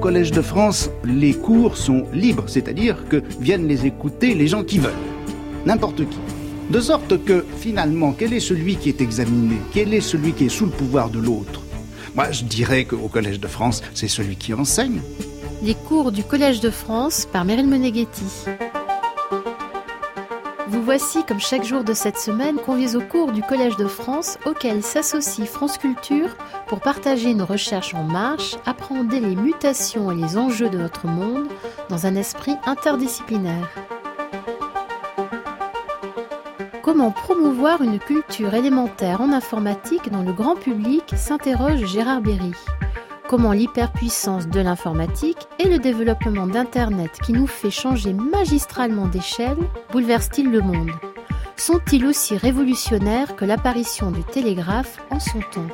Collège de France, les cours sont libres, c'est-à-dire que viennent les écouter les gens qui veulent, n'importe qui. De sorte que, finalement, quel est celui qui est examiné? Quel est celui qui est sous le pouvoir de l'autre? Moi, je dirais qu'au Collège de France, c'est celui qui enseigne. Les cours du Collège de France par Meryl Moneghetti. Vous voici, comme chaque jour de cette semaine, conviés au cours du Collège de France, auquel s'associe France Culture pour partager nos recherches en marche, appréhender les mutations et les enjeux de notre monde dans un esprit interdisciplinaire. Comment promouvoir une culture élémentaire en informatique dont le grand public, s'interroge Gérard Berry. Comment l'hyperpuissance de l'informatique et le développement d'Internet qui nous fait changer magistralement d'échelle bouleversent-ils le monde? Sont-ils aussi révolutionnaires que l'apparition du télégraphe en son temps?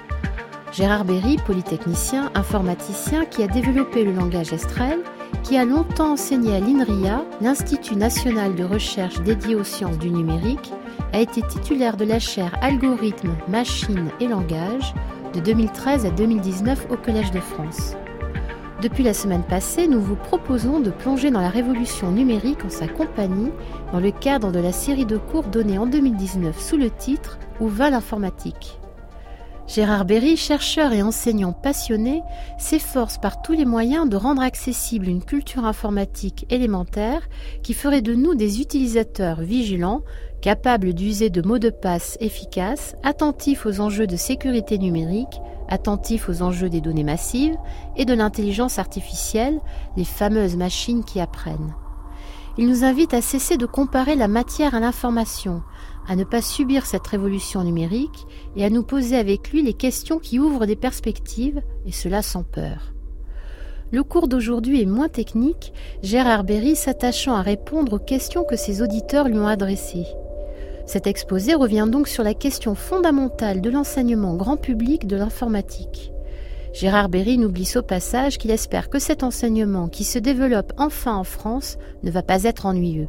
Gérard Berry, polytechnicien, informaticien qui a développé le langage Estrel, qui a longtemps enseigné à l'INRIA, l'Institut national de recherche dédié aux sciences du numérique, a été titulaire de la chaire Algorithmes, Machines et Langage de 2013 à 2019 au Collège de France. Depuis la semaine passée, nous vous proposons de plonger dans la révolution numérique en sa compagnie dans le cadre de la série de cours donnée en 2019 sous le titre « Où va l'informatique ?» Gérard Berry, chercheur et enseignant passionné, s'efforce par tous les moyens de rendre accessible une culture informatique élémentaire qui ferait de nous des utilisateurs vigilants, capables d'user de mots de passe efficaces, attentifs aux enjeux de sécurité numérique, attentifs aux enjeux des données massives et de l'intelligence artificielle, les fameuses machines qui apprennent. Il nous invite à cesser de comparer la matière à l'information, à ne pas subir cette révolution numérique et à nous poser avec lui les questions qui ouvrent des perspectives, et cela sans peur. Le cours d'aujourd'hui est moins technique, Gérard Berry s'attachant à répondre aux questions que ses auditeurs lui ont adressées. Cet exposé revient donc sur la question fondamentale de l'enseignement grand public de l'informatique. Gérard Berry nous glisse au passage qu'il espère que cet enseignement qui se développe enfin en France ne va pas être ennuyeux.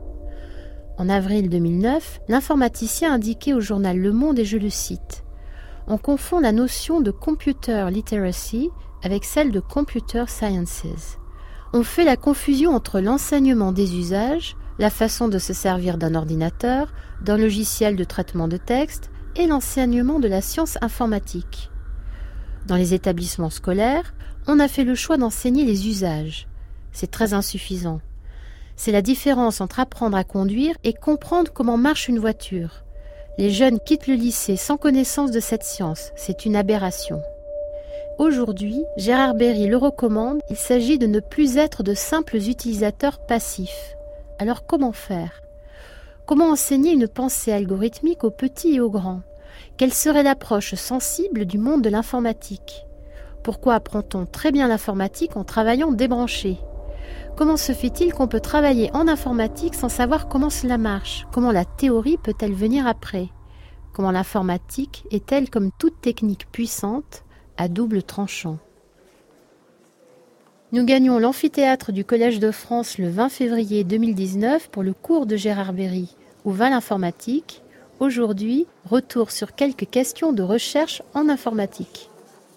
En avril 2009, l'informaticien indiquait au journal Le Monde, et je le cite, « On confond la notion de computer literacy avec celle de computer sciences. On fait la confusion entre l'enseignement des usages, la façon de se servir d'un ordinateur, d'un logiciel de traitement de texte et l'enseignement de la science informatique. Dans les établissements scolaires, on a fait le choix d'enseigner les usages. C'est très insuffisant. C'est la différence entre apprendre à conduire et comprendre comment marche une voiture. Les jeunes quittent le lycée sans connaissance de cette science. C'est une aberration. Aujourd'hui, Gérard Berry le recommande, il s'agit de ne plus être de simples utilisateurs passifs. Alors comment faire? Comment enseigner une pensée algorithmique aux petits et aux grands? Quelle serait l'approche sensible du monde de l'informatique? Pourquoi apprend-on très bien l'informatique en travaillant débranché? Comment se fait-il qu'on peut travailler en informatique sans savoir comment cela marche? Comment la théorie peut-elle venir après? Comment l'informatique est-elle, comme toute technique puissante, à double tranchant? Nous gagnons l'amphithéâtre du Collège de France le 20 février 2019 pour le cours de Gérard Berry. Où va l'informatique? Aujourd'hui, retour sur quelques questions de recherche en informatique.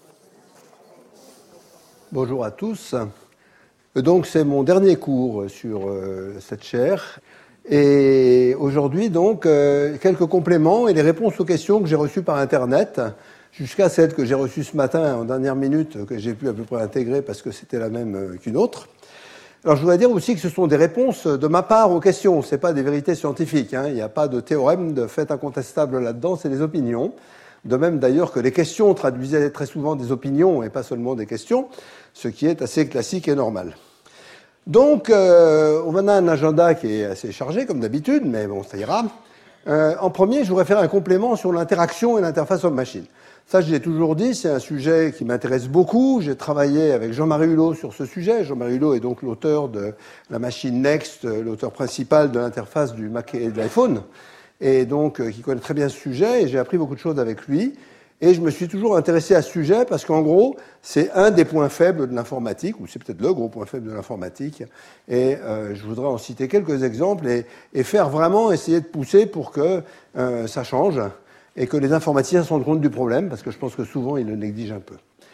Bonjour à tous. Donc c'est mon dernier cours sur cette chaire. Et aujourd'hui, donc, quelques compléments et les réponses aux questions que j'ai reçues par Internet, jusqu'à celle que j'ai reçue ce matin en dernière minute, que j'ai pu à peu près intégrer parce que c'était la même qu'une autre. Alors je voudrais dire aussi que ce sont des réponses de ma part aux questions, ce n'est pas des vérités scientifiques, hein. Il n'y a pas de théorème, de fait incontestable là-dedans, c'est des opinions. De même d'ailleurs que les questions traduisaient très souvent des opinions et pas seulement des questions, ce qui est assez classique et normal. Donc, on a un agenda qui est assez chargé, comme d'habitude, mais bon, ça ira. En premier, je voudrais faire un complément sur l'interaction et l'interface homme-machine. Ça, je l'ai toujours dit, c'est un sujet qui m'intéresse beaucoup. J'ai travaillé avec Jean-Marie Hulot sur ce sujet. Jean-Marie Hulot est donc l'auteur de la machine Next, l'auteur principal de l'interface du Mac et de l'iPhone, et donc qui connaît très bien ce sujet, et j'ai appris beaucoup de choses avec lui. Et je me suis toujours intéressé à ce sujet parce qu'en gros, c'est un des points faibles de l'informatique, ou c'est peut-être le gros point faible de l'informatique. Et je voudrais en citer quelques exemples et faire vraiment essayer de pousser pour que ça change et que les informaticiens se rendent compte du problème, parce que je pense que souvent, ils le négligent un peu.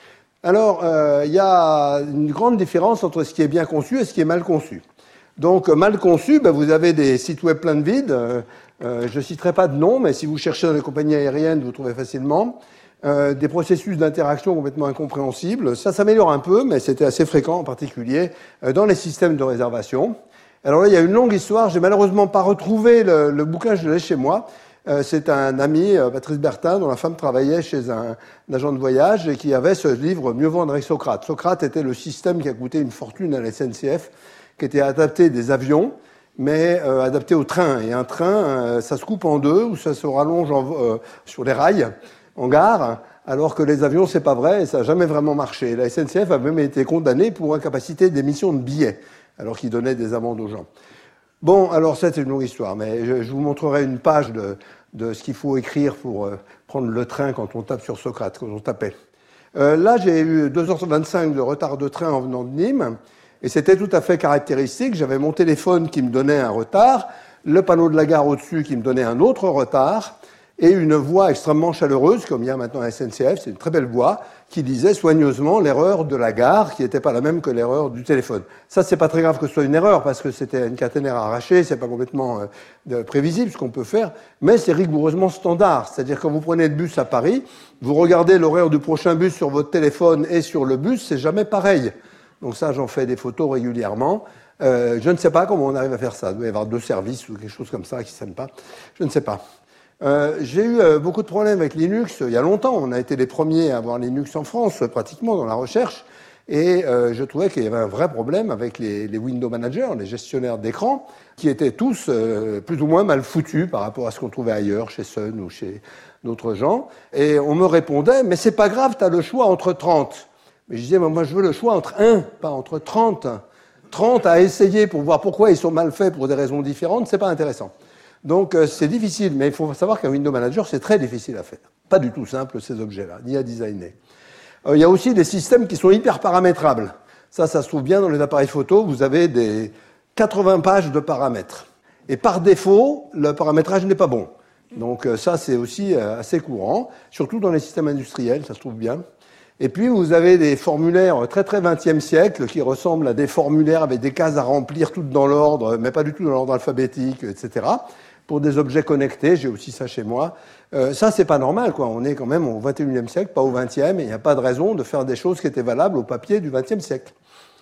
Alors, il y a une grande différence entre ce qui est bien conçu et ce qui est mal conçu. Donc, mal conçu, vous avez des sites web pleins de vide. Je ne citerai pas de nom, mais si vous cherchez dans les compagnies aériennes, vous trouvez facilement. Des processus d'interaction complètement incompréhensibles. Ça s'améliore un peu, mais c'était assez fréquent, en particulier dans les systèmes de réservation. Alors là, il y a une longue histoire. J'ai malheureusement pas retrouvé le bouquin, je l'ai chez moi. C'est un ami, Patrice Bertin, dont la femme travaillait chez un agent de voyage et qui avait ce livre « Mieux vendre avec Socrate ». Socrate était le système qui a coûté une fortune à la SNCF, qui était adapté des avions, mais adapté au train. Et un train, ça se coupe en deux ou ça se rallonge sur les rails, en gare, alors que les avions, c'est pas vrai et ça n'a jamais vraiment marché. La SNCF a même été condamnée pour incapacité d'émission de billets, alors qu'ils donnaient des amendes aux gens. Bon, alors ça, c'est une longue histoire, mais je vous montrerai une page de ce qu'il faut écrire pour prendre le train quand on tape sur Socrate, quand on tapait. Là, j'ai eu 2h25 de retard de train en venant de Nîmes, et c'était tout à fait caractéristique. J'avais mon téléphone qui me donnait un retard, le panneau de la gare au-dessus qui me donnait un autre retard, et une voix extrêmement chaleureuse, comme il y a maintenant à la SNCF, c'est une très belle voix, qui disait soigneusement l'erreur de la gare, qui n'était pas la même que l'erreur du téléphone. Ça, c'est pas très grave que ce soit une erreur, parce que c'était une caténaire arrachée, c'est pas complètement prévisible ce qu'on peut faire, mais c'est rigoureusement standard. C'est-à-dire quand vous prenez le bus à Paris, vous regardez l'horaire du prochain bus sur votre téléphone et sur le bus, c'est jamais pareil. Donc ça, j'en fais des photos régulièrement. Je ne sais pas comment on arrive à faire ça. Il doit y avoir 2 services ou quelque chose comme ça qui ne s'aiment pas. Je ne sais pas. J'ai eu beaucoup de problèmes avec Linux il y a longtemps. On a été les premiers à avoir Linux en France, pratiquement, dans la recherche. Et je trouvais qu'il y avait un vrai problème avec les Window Managers, les gestionnaires d'écran, qui étaient tous plus ou moins mal foutus par rapport à ce qu'on trouvait ailleurs, chez Sun ou chez d'autres gens. Et on me répondait, mais c'est pas grave, tu as le choix entre 30. Mais je disais, moi je veux le choix entre 1, pas entre 30. 30 à essayer pour voir pourquoi ils sont mal faits pour des raisons différentes, c'est pas intéressant. Donc c'est difficile, mais il faut savoir qu'un Window Manager, c'est très difficile à faire. Pas du tout simple, ces objets-là, ni à designer. Il y a aussi des systèmes qui sont hyper paramétrables. Ça se trouve bien dans les appareils photo. Vous avez des 80 pages de paramètres. Et par défaut, le paramétrage n'est pas bon. Donc ça, c'est aussi assez courant, surtout dans les systèmes industriels, ça se trouve bien. Et puis, vous avez des formulaires très, très 20e siècle qui ressemblent à des formulaires avec des cases à remplir toutes dans l'ordre, mais pas du tout dans l'ordre alphabétique, etc. Pour des objets connectés, j'ai aussi ça chez moi. Ça, c'est pas normal, quoi. On est quand même au 21e siècle, pas au 20e, et il n'y a pas de raison de faire des choses qui étaient valables au papier du 20e siècle.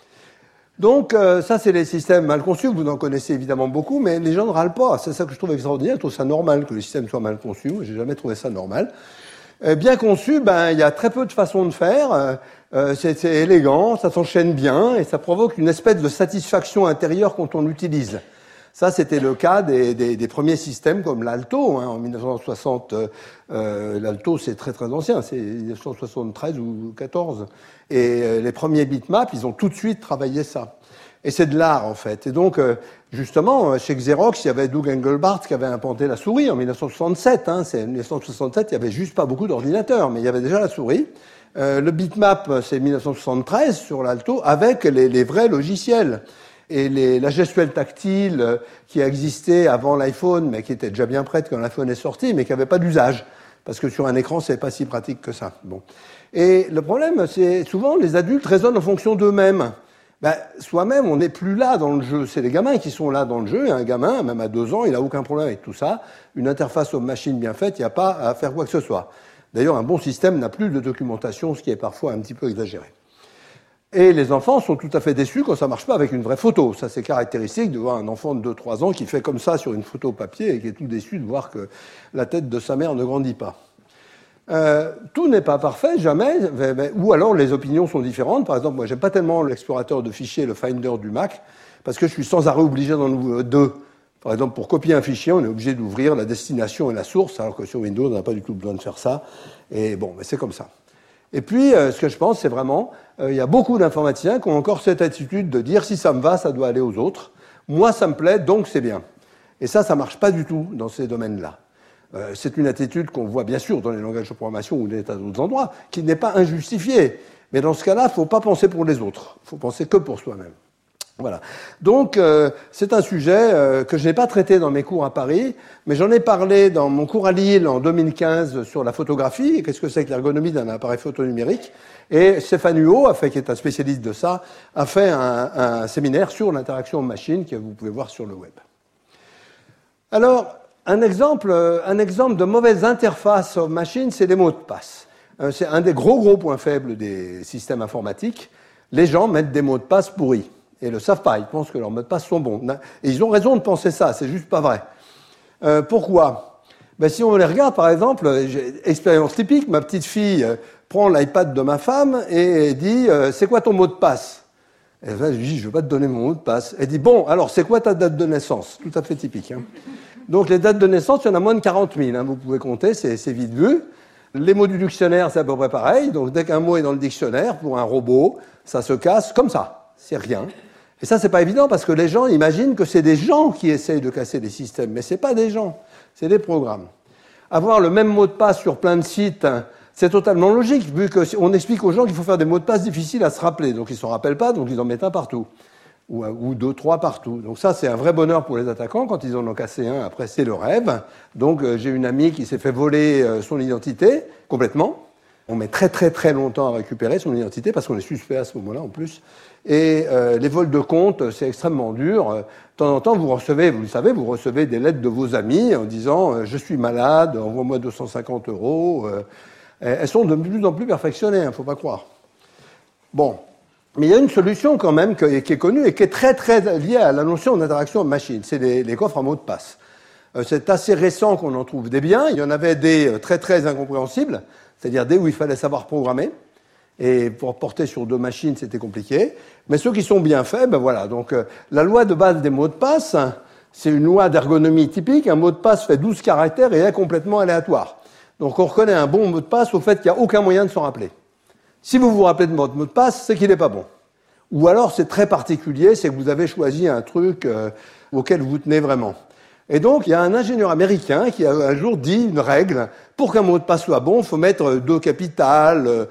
Donc, ça, c'est les systèmes mal conçus. Vous en connaissez évidemment beaucoup, mais les gens ne râlent pas. C'est ça que je trouve extraordinaire. Je trouve ça normal que les systèmes soient mal conçus. Moi, j'ai jamais trouvé ça normal. Bien conçu, il y a très peu de façons de faire. C'est élégant, ça s'enchaîne bien, et ça provoque une espèce de satisfaction intérieure quand on l'utilise. Ça, c'était le cas des premiers systèmes comme l'Alto, en 1960. L'Alto, c'est très très ancien, c'est 1973 ou 14. Et les premiers bitmaps, ils ont tout de suite travaillé ça. Et c'est de l'art, en fait. Et donc, justement, chez Xerox, il y avait Doug Engelbart qui avait inventé la souris en 1967. C'est 1967, il n'y avait juste pas beaucoup d'ordinateurs, mais il y avait déjà la souris. Le bitmap, c'est 1973 sur l'Alto, avec les vrais logiciels. Et la gestuelle tactile qui existait avant l'iPhone, mais qui était déjà bien prête quand l'iPhone est sorti, mais qui n'avait pas d'usage. Parce que sur un écran, c'est pas si pratique que ça. Bon. Et le problème, c'est souvent les adultes raisonnent en fonction d'eux-mêmes. Soi-même, on n'est plus là dans le jeu. C'est les gamins qui sont là dans le jeu. Et un gamin, même à 2 ans, il n'a aucun problème avec tout ça. Une interface homme-machine bien faite, il n'y a pas à faire quoi que ce soit. D'ailleurs, un bon système n'a plus de documentation, ce qui est parfois un petit peu exagéré. Et les enfants sont tout à fait déçus quand ça marche pas avec une vraie photo. Ça, c'est caractéristique de voir un enfant de 2-3 ans qui fait comme ça sur une photo papier et qui est tout déçu de voir que la tête de sa mère ne grandit pas. Tout n'est pas parfait, jamais, ou alors les opinions sont différentes. Par exemple, moi, j'aime pas tellement l'explorateur de fichiers, le Finder du Mac, parce que je suis sans arrêt obligé d'en ouvrir 2. Par exemple, pour copier un fichier, on est obligé d'ouvrir la destination et la source, alors que sur Windows, on n'a pas du tout besoin de faire ça. Et bon, c'est comme ça. Et puis, ce que je pense, c'est vraiment, il y a beaucoup d'informaticiens qui ont encore cette attitude de dire si ça me va, ça doit aller aux autres. Moi, ça me plaît, donc c'est bien. Et ça marche pas du tout dans ces domaines-là. C'est une attitude qu'on voit bien sûr dans les langages de programmation ou à d'autres endroits, qui n'est pas injustifiée. Mais dans ce cas-là, il ne faut pas penser pour les autres. Il faut penser que pour soi-même. Voilà. Donc, c'est un sujet que je n'ai pas traité dans mes cours à Paris, mais j'en ai parlé dans mon cours à Lille en 2015 sur la photographie, et qu'est-ce que c'est que l'ergonomie d'un appareil photo numérique. Et Stéphane Huot, qui est un spécialiste de ça, a fait un séminaire sur l'interaction machine que vous pouvez voir sur le web. Alors, un exemple de mauvaise interface machine, c'est les mots de passe. C'est un des gros points faibles des systèmes informatiques. Les gens mettent des mots de passe pourris. Et ne le savent pas, ils pensent que leurs mots de passe sont bons. Et ils ont raison de penser ça, c'est juste pas vrai. Pourquoi ? Si on les regarde, par exemple, expérience typique, ma petite fille prend l'iPad de ma femme et dit « C'est quoi ton mot de passe ?» Et là, je lui dis « Je ne veux pas te donner mon mot de passe. » Elle dit « Bon, alors c'est quoi ta date de naissance ?» Tout à fait typique. Donc les dates de naissance, il y en a moins de 40 000, vous pouvez compter, c'est vite vu. Les mots du dictionnaire, c'est à peu près pareil. Donc dès qu'un mot est dans le dictionnaire, pour un robot, ça se casse comme ça, c'est rien. Et ça, c'est pas évident parce que les gens imaginent que c'est des gens qui essayent de casser des systèmes, mais c'est pas des gens, c'est des programmes. Avoir le même mot de passe sur plein de sites, c'est totalement logique, vu qu'on explique aux gens qu'il faut faire des mots de passe difficiles à se rappeler. Donc ils ne s'en rappellent pas, donc ils en mettent un partout. Ou deux, trois partout. Donc ça, c'est un vrai bonheur pour les attaquants. Quand ils en ont cassé un, après, c'est le rêve. Donc j'ai une amie qui s'est fait voler son identité, complètement. On met très longtemps à récupérer son identité, parce qu'on est suspect à ce moment-là, en plus. Et les vols de compte, c'est extrêmement dur. De temps en temps, vous recevez, vous le savez, vous recevez des lettres de vos amis en disant « Je suis malade, envoie-moi 250 €. Elles sont de plus en plus perfectionnées, il ne faut pas croire. Bon. Mais il y a une solution quand même qui est connue et qui est très liée à la notion d'interaction machine. C'est les coffres à mots de passe. C'est assez récent qu'on en trouve des biens. Il y en avait des très incompréhensibles, c'est-à-dire des où il fallait savoir programmer. Et pour porter sur 2 machines, c'était compliqué. Mais ceux qui sont bien faits, voilà. Donc la loi de base des mots de passe, c'est une loi d'ergonomie typique. Un mot de passe fait 12 caractères et est complètement aléatoire. Donc on reconnaît un bon mot de passe au fait qu'il n'y a aucun moyen de s'en rappeler. Si vous vous rappelez de votre mot de passe, c'est qu'il n'est pas bon. Ou alors c'est très particulier, c'est que vous avez choisi un truc auquel vous tenez vraiment. Et donc il y a un ingénieur américain qui a un jour dit une règle, pour qu'un mot de passe soit bon, il faut mettre 2 capitales,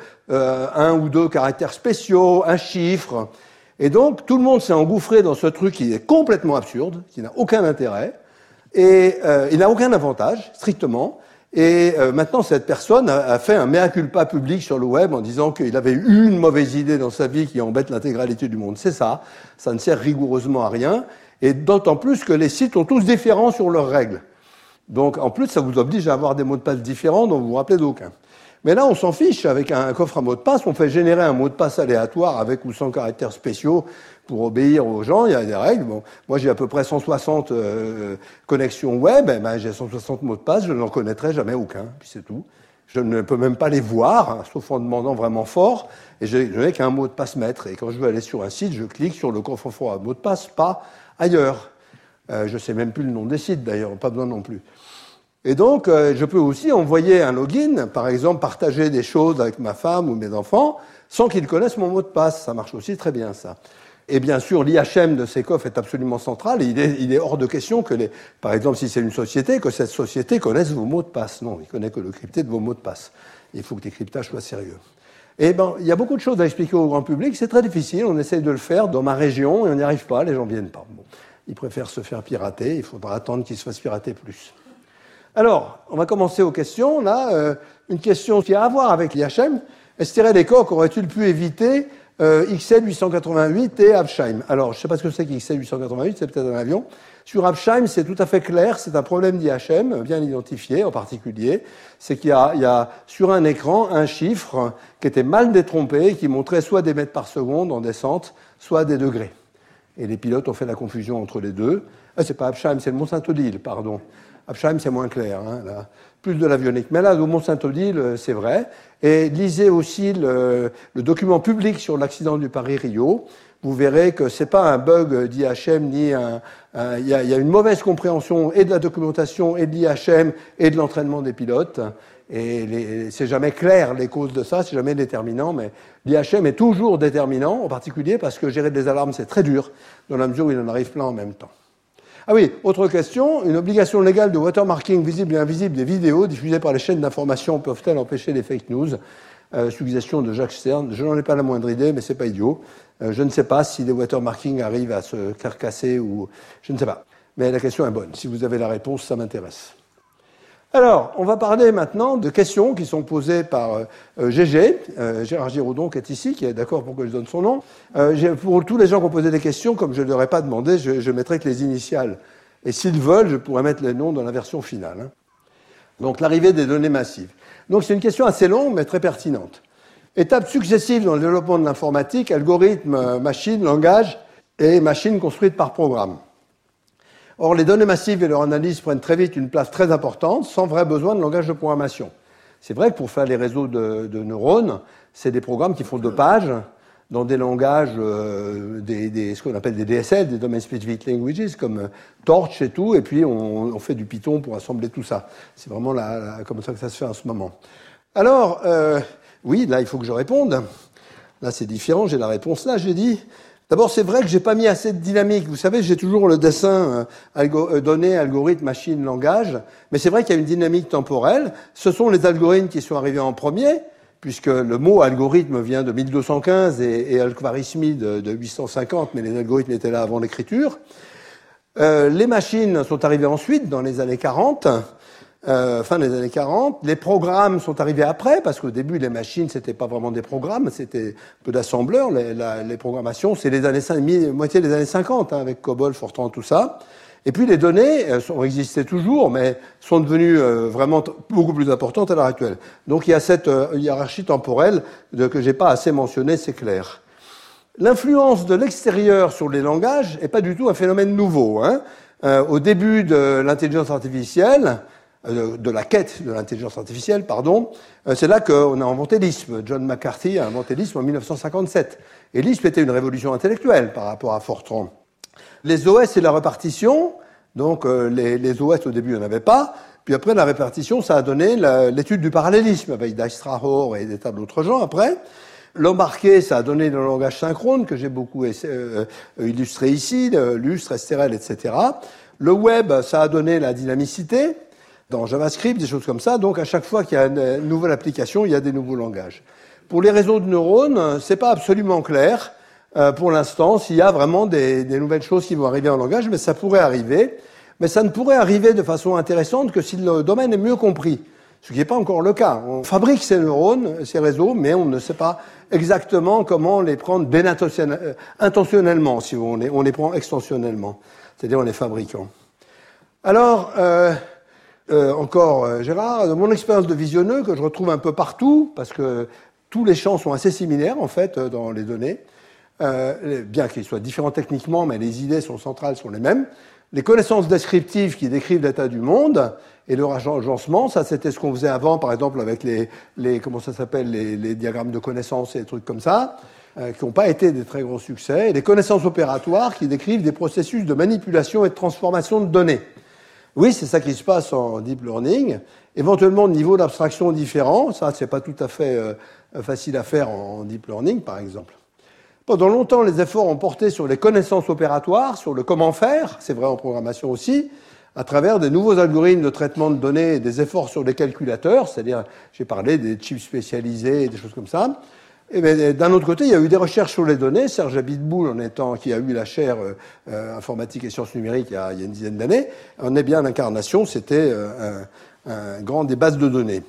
1 ou 2 caractères spéciaux, un chiffre. Et donc tout le monde s'est engouffré dans ce truc qui est complètement absurde, qui n'a aucun intérêt, et il n'a aucun avantage, strictement. Et maintenant, cette personne a fait un mea culpa public sur le web en disant qu'il avait eu une mauvaise idée dans sa vie qui embête l'intégralité du monde. C'est ça ne sert rigoureusement à rien, et d'autant plus que les sites sont tous différents sur leurs règles. Donc, en plus, ça vous oblige à avoir des mots de passe différents dont vous vous rappelez d'aucun. Mais là, on s'en fiche. Avec un coffre à mots de passe, on fait générer un mot de passe aléatoire avec ou sans caractères spéciaux pour obéir aux gens. Il y a des règles. Bon, moi, j'ai à peu près 160 connexions web. J'ai 160 mots de passe. Je n'en connaîtrai jamais aucun. Puis c'est tout. Je ne peux même pas les voir, sauf en demandant vraiment fort. Et je n'ai qu'un mot de passe maître. Et quand je veux aller sur un site, je clique sur le coffre à mots de passe, pas ailleurs. Je ne sais même plus le nom des sites, d'ailleurs. Pas besoin non plus. Et donc, je peux aussi envoyer un login, par exemple, partager des choses avec ma femme ou mes enfants, sans qu'ils connaissent mon mot de passe. Ça marche aussi très bien, ça. Et bien sûr, l'IHM de ces coffres est absolument central. Il est hors de question que, par exemple, si c'est une société, que cette société connaisse vos mots de passe. Non, il ne connaît que le crypté de vos mots de passe. Il faut que les cryptages soient sérieux. Et il y a beaucoup de choses à expliquer au grand public. C'est très difficile. On essaye de le faire dans ma région et on n'y arrive pas. Les gens ne viennent pas. Bon. Ils préfèrent se faire pirater. Il faudra attendre qu'ils se fassent pirater plus. Alors, on va commencer aux questions. Là, une question qui a à voir avec l'IHM. STRL-ECOC aurait-il pu éviter XL 888 et Absheim? Alors, je ne sais pas ce que c'est qu'XL 888, c'est peut-être un avion. Sur Absheim, c'est tout à fait clair, c'est un problème d'IHM, bien identifié en particulier. C'est qu'il y a sur un écran un chiffre qui était mal détrompé, qui montrait soit des mètres par seconde en descente, soit des degrés. Et les pilotes ont fait la confusion entre les deux. C'est pas Absheim, c'est le Mont-Saint-Odile, pardon. Absheim, c'est moins clair, là. Plus de l'avionique. Mais là, au Mont-Saint-Odile, c'est vrai. Et lisez aussi le document public sur l'accident du Paris-Rio. Vous verrez que c'est pas un bug d'IHM, ni il y a une mauvaise compréhension et de la documentation, et de l'IHM, et de l'entraînement des pilotes. Et c'est jamais clair, les causes de ça, c'est jamais déterminant, mais l'IHM est toujours déterminant, en particulier parce que gérer des alarmes, c'est très dur, dans la mesure où il en arrive plein en même temps. Ah oui, autre question, une obligation légale de watermarking visible et invisible des vidéos diffusées par les chaînes d'information peuvent-elles empêcher les fake news? suggestion de Jacques Stern. Je n'en ai pas la moindre idée, mais c'est pas idiot. Je ne sais pas si les watermarkings arrivent à se carcasser ou... Je ne sais pas. Mais la question est bonne. Si vous avez la réponse, ça m'intéresse. Alors, on va parler maintenant de questions qui sont posées par Gégé, Gérard Giraudon, qui est ici, qui est d'accord pour que je donne son nom. Pour tous les gens qui ont posé des questions, comme je ne leur ai pas demandé, je mettrai que les initiales. Et s'ils veulent, je pourrais mettre les noms dans la version finale. Hein. Donc, l'arrivée des données massives. Donc, c'est une question assez longue, mais très pertinente. Étapes successives dans le développement de l'informatique, algorithmes, machines, langage et machines construites par programme. Or, les données massives et leur analyse prennent très vite une place très importante, sans vrai besoin de langage de programmation. C'est vrai que pour faire les réseaux de neurones, c'est des programmes qui font 2 pages, dans des langages, ce qu'on appelle des DSL, des Domain Specific Languages, comme Torch et tout, et puis on fait du Python pour assembler tout ça. C'est vraiment comme ça que ça se fait en ce moment. Alors, oui, là, il faut que je réponde. Là, c'est différent, j'ai la réponse là, j'ai dit... D'abord, c'est vrai que j'ai pas mis assez de dynamique. Vous savez, j'ai toujours le dessin données, algorithmes, machines, langage. Mais c'est vrai qu'il y a une dynamique temporelle. Ce sont les algorithmes qui sont arrivés en premier, puisque le mot algorithme vient de 1215 et algorithmie de 850, mais les algorithmes étaient là avant l'écriture. Les machines sont arrivées ensuite, dans les années 40. Fin des années 40. Les programmes sont arrivés après, parce qu'au début, les machines, c'était pas vraiment des programmes, c'était un peu d'assembleurs. Les programmations, c'est les années moitié des années 50, hein, avec COBOL, Fortran, tout ça. Et puis les données existaient toujours, mais sont devenues vraiment beaucoup plus importantes à l'heure actuelle. Donc il y a cette hiérarchie temporelle que j'ai pas assez mentionnée, c'est clair. L'influence de l'extérieur sur les langages est pas du tout un phénomène nouveau. Hein. Au début de l'intelligence artificielle, de la quête de l'intelligence artificielle, c'est là qu'on a inventé Lisp. John McCarthy a inventé Lisp en 1957. Et Lisp était une révolution intellectuelle par rapport à Fortran. Les OS et la répartition, donc les OS au début, il n'y en avait pas. Puis après, la répartition, ça a donné l'étude du parallélisme avec Dijkstra-Hoare et des tas d'autres gens après. L'embarqué, ça a donné le langage synchrone que j'ai beaucoup illustré ici, Lustre, STRL, etc. Le web, ça a donné la dynamicité. Dans JavaScript, des choses comme ça. Donc, à chaque fois qu'il y a une nouvelle application, il y a des nouveaux langages. Pour les réseaux de neurones, c'est pas absolument clair, pour l'instant, s'il y a vraiment des nouvelles choses qui vont arriver en langage, mais ça pourrait arriver. Mais ça ne pourrait arriver de façon intéressante que si le domaine est mieux compris. Ce qui n'est pas encore le cas. On fabrique ces neurones, ces réseaux, mais on ne sait pas exactement comment les prendre intentionnellement, si on les prend extensionnellement. C'est-à-dire en les fabriquant. Alors, Gérard, de mon expérience de visionneux, que je retrouve un peu partout, parce que tous les champs sont assez similaires, en fait, dans les données, bien qu'ils soient différents techniquement, mais les idées centrales sont les mêmes. Les connaissances descriptives qui décrivent l'état du monde et leur agencement, ça c'était ce qu'on faisait avant, par exemple, avec les diagrammes de connaissances et des trucs comme ça, qui n'ont pas été des très gros succès. Et les connaissances opératoires qui décrivent des processus de manipulation et de transformation de données. Oui, c'est ça qui se passe en deep learning. Éventuellement, de niveaux d'abstraction différents. Ça, c'est pas tout à fait facile à faire en deep learning, par exemple. Pendant longtemps, les efforts ont porté sur les connaissances opératoires, sur le comment faire, c'est vrai en programmation aussi, à travers des nouveaux algorithmes de traitement de données et des efforts sur les calculateurs, c'est-à-dire, j'ai parlé des chips spécialisés et des choses comme ça. Et d'un autre côté, il y a eu des recherches sur les données. Serge Abitboul, qui a eu la chaire informatique et sciences numériques il y a une dizaine d'années, en est bien l'incarnation, c'était un grand des bases de données.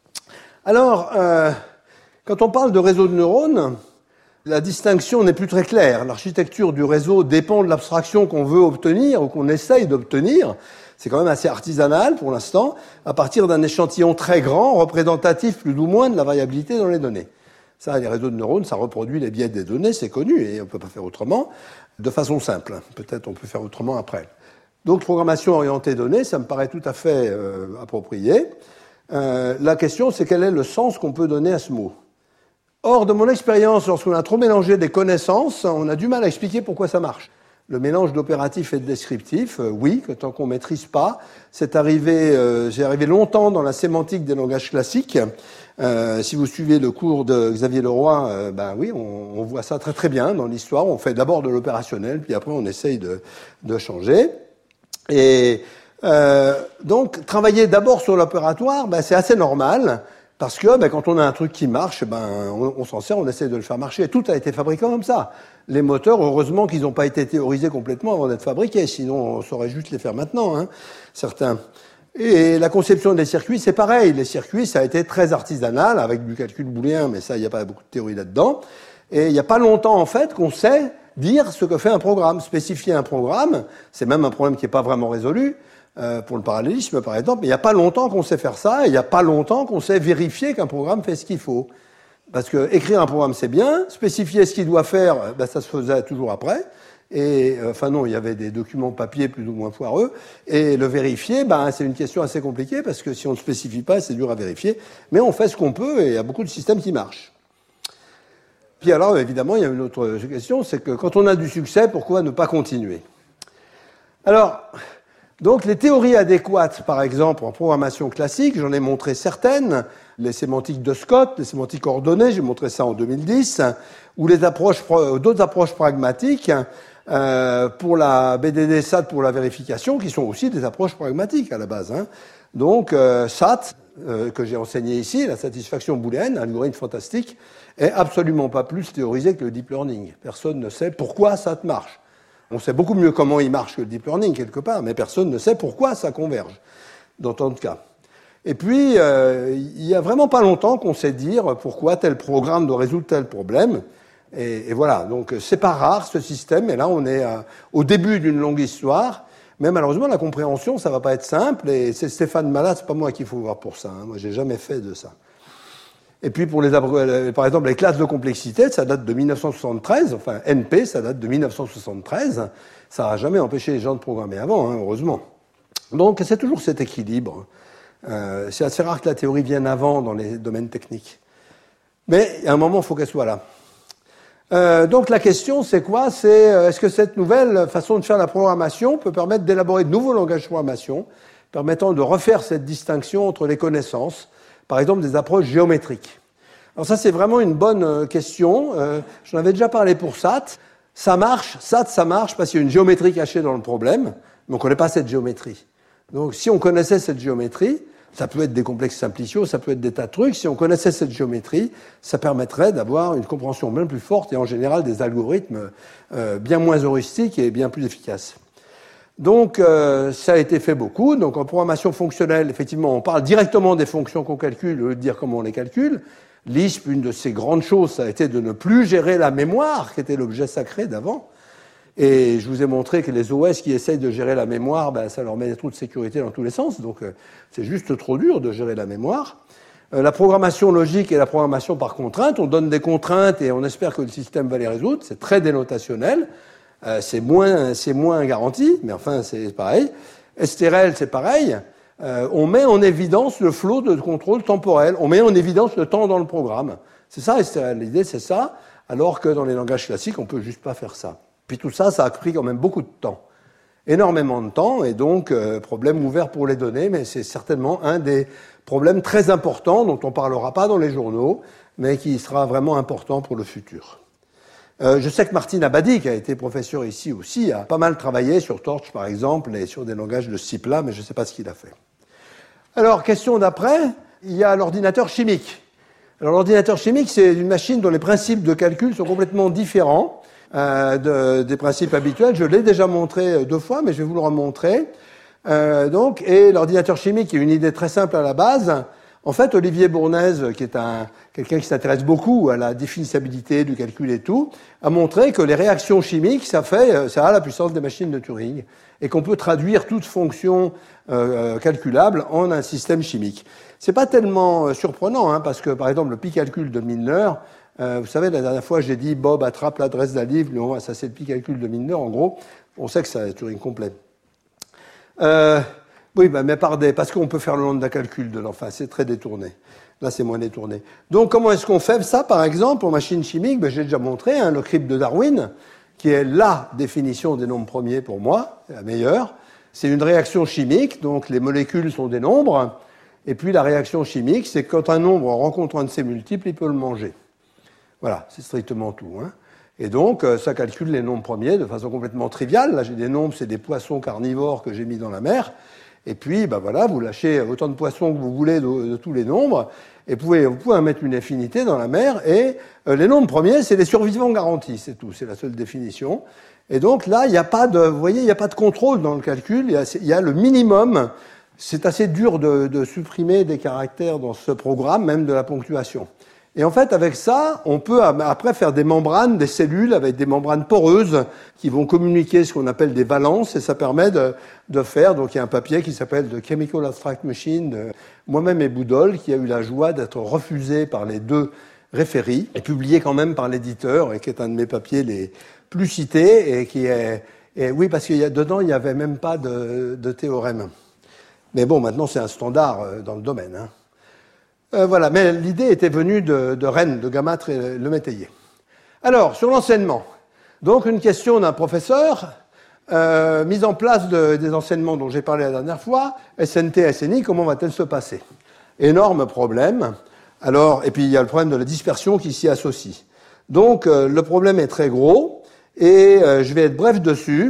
Alors, quand on parle de réseau de neurones, la distinction n'est plus très claire. L'architecture du réseau dépend de l'abstraction qu'on veut obtenir ou qu'on essaye d'obtenir. C'est quand même assez artisanal pour l'instant, à partir d'un échantillon très grand, représentatif plus ou moins de la variabilité dans les données. Ça, les réseaux de neurones, ça reproduit les biais des données, c'est connu, et on ne peut pas faire autrement, de façon simple. Peut-être on peut faire autrement après. Donc, programmation orientée données, ça me paraît tout à fait approprié. La question, c'est quel est le sens qu'on peut donner à ce mot. Or, de mon expérience, lorsqu'on a trop mélangé des connaissances, on a du mal à expliquer pourquoi ça marche. Le mélange d'opératif et de descriptif, oui, que tant qu'on ne maîtrise pas, j'ai arrivé longtemps dans la sémantique des langages classiques. Si vous suivez le cours de Xavier Leroy, oui, on voit ça très très bien dans l'histoire. On fait d'abord de l'opérationnel, puis après on essaye de changer. Et donc, travailler d'abord sur l'opératoire, c'est assez normal. Parce que quand on a un truc qui marche, on s'en sert, on essaie de le faire marcher. Et tout a été fabriqué comme ça. Les moteurs, heureusement qu'ils n'ont pas été théorisés complètement avant d'être fabriqués, sinon on saurait juste les faire maintenant, certains. Et la conception des circuits, c'est pareil. Les circuits, ça a été très artisanal, avec du calcul booléen, mais ça, il n'y a pas beaucoup de théorie là-dedans. Et il n'y a pas longtemps, en fait, qu'on sait dire ce que fait un programme. Spécifier un programme, c'est même un problème qui n'est pas vraiment résolu, pour le parallélisme, par exemple, mais il n'y a pas longtemps qu'on sait faire ça, et il n'y a pas longtemps qu'on sait vérifier qu'un programme fait ce qu'il faut. Parce que écrire un programme, c'est bien, spécifier ce qu'il doit faire, ça se faisait toujours après, et il y avait des documents papier plus ou moins foireux, et le vérifier, c'est une question assez compliquée, parce que si on ne spécifie pas, c'est dur à vérifier, mais on fait ce qu'on peut, et il y a beaucoup de systèmes qui marchent. Puis alors, évidemment, il y a une autre question, c'est que quand on a du succès, pourquoi ne pas continuer? Alors, donc les théories adéquates, par exemple, en programmation classique, j'en ai montré certaines, les sémantiques de Scott, les sémantiques ordonnées, j'ai montré ça en 2010, ou d'autres approches pragmatiques pour la BDD-SAT, pour la vérification, qui sont aussi des approches pragmatiques à la base. Donc SAT, que j'ai enseigné ici, la satisfaction booléenne, algorithme fantastique, est absolument pas plus théorisé que le deep learning. Personne ne sait pourquoi SAT marche. On sait beaucoup mieux comment il marche que le deep learning, quelque part, mais personne ne sait pourquoi ça converge, dans tant de cas. Et puis, il y a vraiment pas longtemps qu'on sait dire pourquoi tel programme doit résoudre tel problème. Et voilà, donc c'est pas rare ce système, et là on est au début d'une longue histoire, mais malheureusement la compréhension, ça va pas être simple, et c'est Stéphane Malat, c'est pas moi qu'il faut voir pour ça, moi j'ai jamais fait de ça. Et puis pour par exemple les classes de complexité, ça date de 1973, enfin NP, ça date de 1973, ça n'a jamais empêché les gens de programmer avant, heureusement. Donc c'est toujours cet équilibre. C'est assez rare que la théorie vienne avant dans les domaines techniques. Mais à un moment, il faut qu'elle soit là. Donc la question, c'est quoi? C'est est-ce que cette nouvelle façon de faire la programmation peut permettre d'élaborer de nouveaux langages de programmation, permettant de refaire cette distinction entre les connaissances, par exemple des approches géométriques? Alors ça, c'est vraiment une bonne question. J'en avais déjà parlé pour SAT. Ça marche parce qu'il y a une géométrie cachée dans le problème, mais on ne connaît pas cette géométrie. Donc si on connaissait cette géométrie, ça peut être des complexes simpliciaux, ça peut être des tas de trucs. Si on connaissait cette géométrie, ça permettrait d'avoir une compréhension bien plus forte et en général des algorithmes bien moins heuristiques et bien plus efficaces. Donc ça a été fait beaucoup. Donc en programmation fonctionnelle, effectivement, on parle directement des fonctions qu'on calcule au lieu de dire comment on les calcule. Lisp, une de ses grandes choses, ça a été de ne plus gérer la mémoire, qui était l'objet sacré d'avant. Et je vous ai montré que les OS qui essayent de gérer la mémoire, ça leur met des trous de sécurité dans tous les sens. Donc c'est juste trop dur de gérer la mémoire. La programmation logique et la programmation par contrainte, on donne des contraintes et on espère que le système va les résoudre. C'est très dénotationnel. C'est moins garanti, mais enfin c'est pareil. STRL, c'est pareil. On met en évidence le flot de contrôle temporel. On met en évidence le temps dans le programme. C'est ça STRL. L'idée, c'est ça. Alors que dans les langages classiques, on peut juste pas faire ça. Puis tout ça, ça a pris quand même beaucoup de temps. Énormément de temps, et donc problème ouvert pour les données, mais c'est certainement un des problèmes très importants dont on ne parlera pas dans les journaux, mais qui sera vraiment important pour le futur. Je sais que Martine Abadi, qui a été professeur ici aussi, a pas mal travaillé sur Torch, par exemple, et sur des langages de ce type-là, mais je ne sais pas ce qu'il a fait. Alors, question d'après, il y a l'ordinateur chimique. Alors, l'ordinateur chimique, c'est une machine dont les principes de calcul sont complètement différents des principes habituels. Je l'ai déjà montré 2 fois, mais je vais vous le remontrer. Et l'ordinateur chimique est une idée très simple à la base. En fait, Olivier Bournaise, qui est quelqu'un qui s'intéresse beaucoup à la définissabilité du calcul et tout, a montré que les réactions chimiques, ça a la puissance des machines de Turing, et qu'on peut traduire toute fonction calculable en un système chimique. C'est pas tellement surprenant, parce que, par exemple, le pi-calcul de Milnor, vous savez, la dernière fois, j'ai dit Bob attrape l'adresse d'un livre, ça c'est le pi-calcul de Milnor, en gros. On sait que c'est Turing complet. Oui, mais parce qu'on peut faire le lambda calcul de l'enfant, c'est très détourné. Là, c'est moins détourné. Donc, comment est-ce qu'on fait ça, par exemple, en machine chimique? J'ai déjà montré, le crypte de Darwin, qui est la définition des nombres premiers pour moi, la meilleure. C'est une réaction chimique, donc les molécules sont des nombres, et puis la réaction chimique, c'est quand un nombre rencontre un de ses multiples, il peut le manger. Voilà, c'est strictement tout. Et donc, ça calcule les nombres premiers de façon complètement triviale. Là, j'ai des nombres, c'est des poissons carnivores que j'ai mis dans la mer. Et puis, voilà, vous lâchez autant de poissons que vous voulez de tous les nombres, et vous pouvez en mettre une infinité dans la mer, et les nombres premiers, c'est les survivants garantis, c'est tout, c'est la seule définition. Et donc là, il n'y a pas de, vous voyez, il n'y a pas de contrôle dans le calcul, il y a le minimum. C'est assez dur de supprimer des caractères dans ce programme, même de la ponctuation. Et en fait, avec ça, on peut après faire des membranes, des cellules avec des membranes poreuses qui vont communiquer ce qu'on appelle des valences, et ça permet de faire, donc il y a un papier qui s'appelle The Chemical Abstract Machine de moi-même et Boudol, qui a eu la joie d'être refusé par les deux référies, et publié quand même par l'éditeur, et qui est un de mes papiers les plus cités, et qui est, oui, parce qu'il y a dedans, il n'y avait même pas de théorème. Mais bon, maintenant c'est un standard dans le domaine, hein. Voilà, mais l'idée était venue de Rennes, de Gamâtre et Le Métayer. Alors, sur l'enseignement. Donc, une question d'un professeur, mise en place des enseignements dont j'ai parlé la dernière fois, SNT, SNI, comment va-t-elle se passer? Énorme problème. Alors, et puis il y a le problème de la dispersion qui s'y associe. Donc, le problème est très gros, et je vais être bref dessus.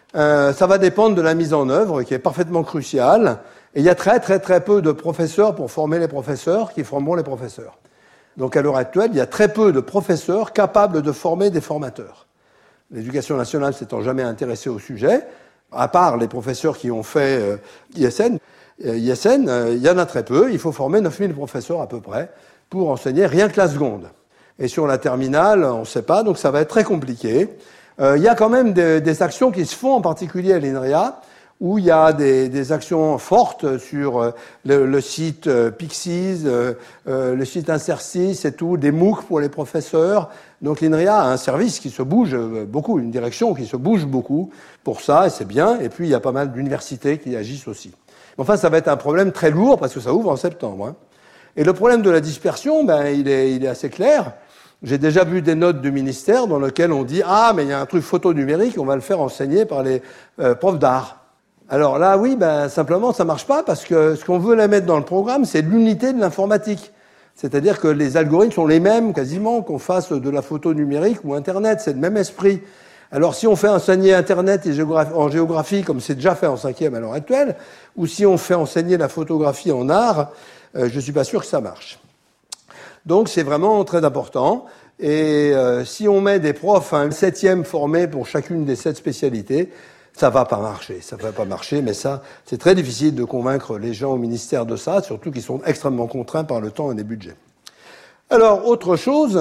Ça va dépendre de la mise en œuvre, qui est parfaitement cruciale. Et il y a très peu de professeurs pour former les professeurs qui formeront les professeurs. Donc à l'heure actuelle, il y a très peu de professeurs capables de former des formateurs. L'éducation nationale s'étant jamais intéressée au sujet, à part les professeurs qui ont fait ISN, il y en a très peu. Il faut former 9000 professeurs à peu près pour enseigner rien que la seconde. Et sur la terminale, on ne sait pas, donc ça va être très compliqué. Il y a quand même des actions qui se font, en particulier à l'INRIA, où il y a des actions fortes sur le site Pixies, le site Insersis et tout, des MOOC pour les professeurs. Donc l'INRIA a un service qui se bouge beaucoup, une direction qui se bouge beaucoup pour ça, et c'est bien. Et puis il y a pas mal d'universités qui agissent aussi. Enfin, ça va être un problème très lourd parce que ça ouvre en septembre, hein. Et le problème de la dispersion, il est assez clair. J'ai déjà vu des notes du ministère dans lesquelles on dit « Ah, mais il y a un truc photo numérique, on va le faire enseigner par les profs d'art ». Alors là, oui, simplement, ça marche pas parce que ce qu'on veut la mettre dans le programme, c'est l'unité de l'informatique. C'est-à-dire que les algorithmes sont les mêmes quasiment qu'on fasse de la photo numérique ou Internet, c'est le même esprit. Alors si on fait enseigner Internet et en géographie, comme c'est déjà fait en 5e à l'heure actuelle, ou si on fait enseigner la photographie en art, je suis pas sûr que ça marche. Donc c'est vraiment très important. Et si on met des profs, un 7e formés pour chacune des 7 spécialités, ça va pas marcher, mais ça, c'est très difficile de convaincre les gens au ministère de ça, surtout qu'ils sont extrêmement contraints par le temps et les budgets. Alors, autre chose,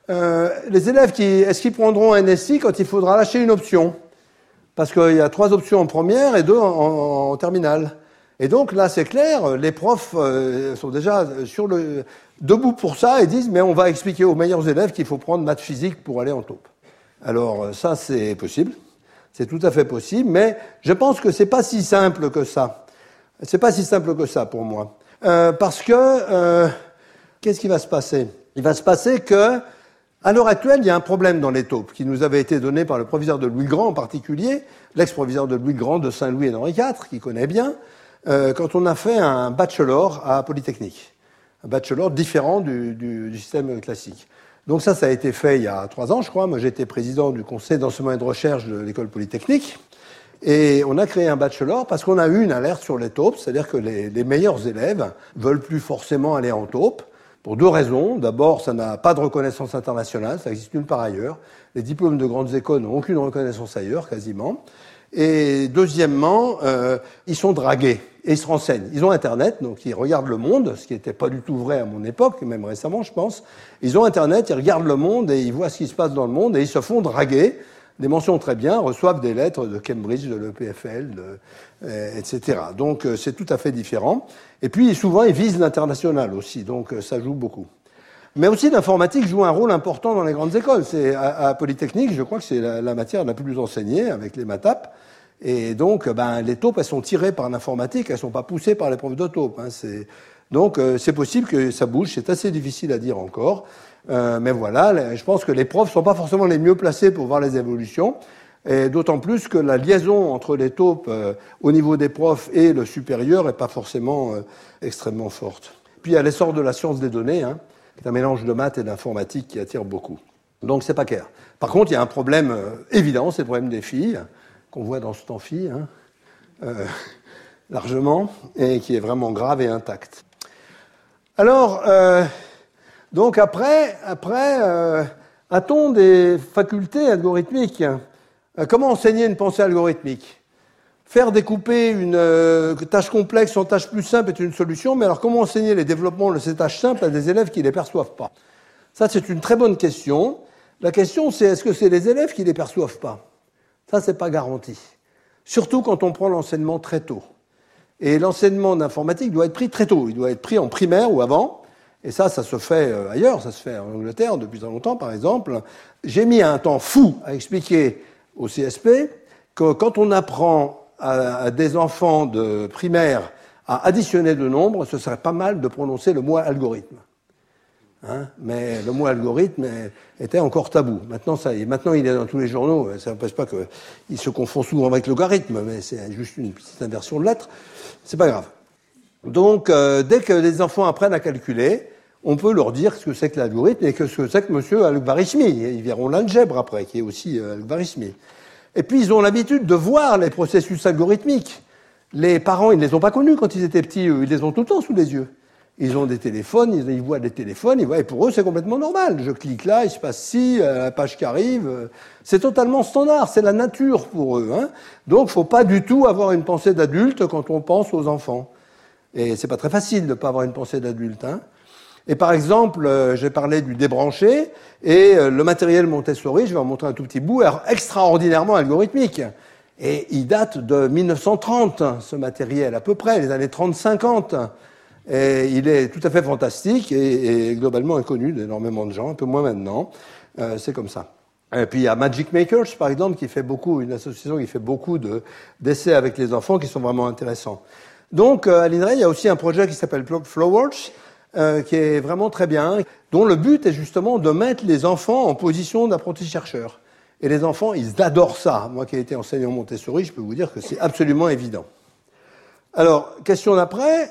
les élèves est-ce qu'ils prendront un SI quand il faudra lâcher une option? Parce qu'il y a 3 options en première et 2 en terminale. Et donc, là, c'est clair, les profs sont déjà debout pour ça et disent, mais on va expliquer aux meilleurs élèves qu'il faut prendre maths physique pour aller en taupe. Alors, ça, c'est possible. C'est tout à fait possible, mais je pense que c'est pas si simple que ça. C'est pas si simple que ça pour moi. Parce que, qu'est-ce qui va se passer? Il va se passer que, à l'heure actuelle, il y a un problème dans les taupes qui nous avait été donné par le proviseur de Louis Grand en particulier, l'ex-proviseur de Louis Grand de Saint-Louis et d'Henri IV, qui connaît bien, quand on a fait un bachelor à Polytechnique. Un bachelor différent du système classique. Donc ça a été fait il y a 3 ans, je crois. Moi, j'étais président du conseil d'enseignement et de recherche de l'école polytechnique. Et on a créé un bachelor parce qu'on a eu une alerte sur les taupes, c'est-à-dire que les meilleurs élèves veulent plus forcément aller en taupe, pour 2 raisons. D'abord, ça n'a pas de reconnaissance internationale, ça existe nulle part ailleurs. Les diplômes de grandes écoles n'ont aucune reconnaissance ailleurs, quasiment. Et deuxièmement, ils sont dragués et ils se renseignent. Ils ont Internet, donc ils regardent le monde, ce qui n'était pas du tout vrai à mon époque, même récemment, je pense. Ils ont Internet, ils regardent le monde et ils voient ce qui se passe dans le monde et ils se font draguer. Des mentions très bien, reçoivent des lettres de Cambridge, de l'EPFL, etc. Donc c'est tout à fait différent. Et puis souvent, ils visent l'international aussi, donc ça joue beaucoup. Mais aussi l'informatique joue un rôle important dans les grandes écoles. C'est à Polytechnique, je crois que c'est la matière la plus enseignée avec les maths. Et donc, les taupes, elles sont tirées par l'informatique, elles sont pas poussées par les profs de taupes. Donc, c'est possible que ça bouge. C'est assez difficile à dire encore. Mais voilà, je pense que les profs sont pas forcément les mieux placés pour voir les évolutions. Et d'autant plus que la liaison entre les taupes au niveau des profs et le supérieur est pas forcément extrêmement forte. Puis il y a l'essor de la science des données, qui est un mélange de maths et d'informatique qui attire beaucoup. Donc c'est pas clair. Par contre, il y a un problème évident, c'est le problème des filles, qu'on voit dans cet amphi. largement, et qui est vraiment grave et intact. Alors, donc après, a-t-on des facultés algorithmiques? Comment enseigner une pensée algorithmique? Faire découper une tâche complexe en tâches plus simples est une solution, mais alors comment enseigner les développements de ces tâches simples à des élèves qui ne les perçoivent pas? Ça, c'est une très bonne question. La question, c'est est-ce que c'est les élèves qui ne les perçoivent pas? Ça, c'est pas garanti. Surtout quand on prend l'enseignement très tôt. Et l'enseignement d'informatique doit être pris très tôt. Il doit être pris en primaire ou avant. Et ça se fait ailleurs. Ça se fait en Angleterre depuis très longtemps, par exemple. J'ai mis un temps fou à expliquer au CSP que quand on apprend à des enfants de primaire à additionner de nombres, ce serait pas mal de prononcer le mot algorithme. Mais le mot algorithme était encore tabou. Maintenant, ça y est. Maintenant, il est dans tous les journaux. Ça n'empêche pas qu'il se confond souvent avec logarithme, mais c'est juste une petite inversion de lettres. C'est pas grave. Donc, dès que les enfants apprennent à calculer, on peut leur dire ce que c'est que l'algorithme et ce que c'est que monsieur Al-Khwarizmi. Ils verront l'algèbre après, qui est aussi Al-Khwarizmi. Et puis, ils ont l'habitude de voir les processus algorithmiques. Les parents, ils ne les ont pas connus quand ils étaient petits. Ils les ont tout le temps sous les yeux. Ils ont des téléphones, ils voient des téléphones, et pour eux, c'est complètement normal. Je clique là, il se passe ci, la page qui arrive. C'est totalement standard, c'est la nature pour eux. Donc, il ne faut pas du tout avoir une pensée d'adulte quand on pense aux enfants. Et c'est pas très facile de ne pas avoir une pensée d'adulte. Et par exemple, j'ai parlé du débranché, et le matériel Montessori, je vais en montrer un tout petit bout, est extraordinairement algorithmique. Et il date de 1930, ce matériel, à peu près, les années 30-50. Et il est tout à fait fantastique et globalement inconnu d'énormément de gens, un peu moins maintenant. C'est comme ça. Et puis il y a Magic Makers, par exemple, une association qui fait beaucoup d'essais avec les enfants qui sont vraiment intéressants. Donc à l'INRAE, il y a aussi un projet qui s'appelle Flowworks, qui est vraiment très bien, dont le but est justement de mettre les enfants en position d'apprenti-chercheurs. Et les enfants, ils adorent ça. Moi qui ai été enseignant Montessori, je peux vous dire que c'est absolument évident. Alors, question d'après,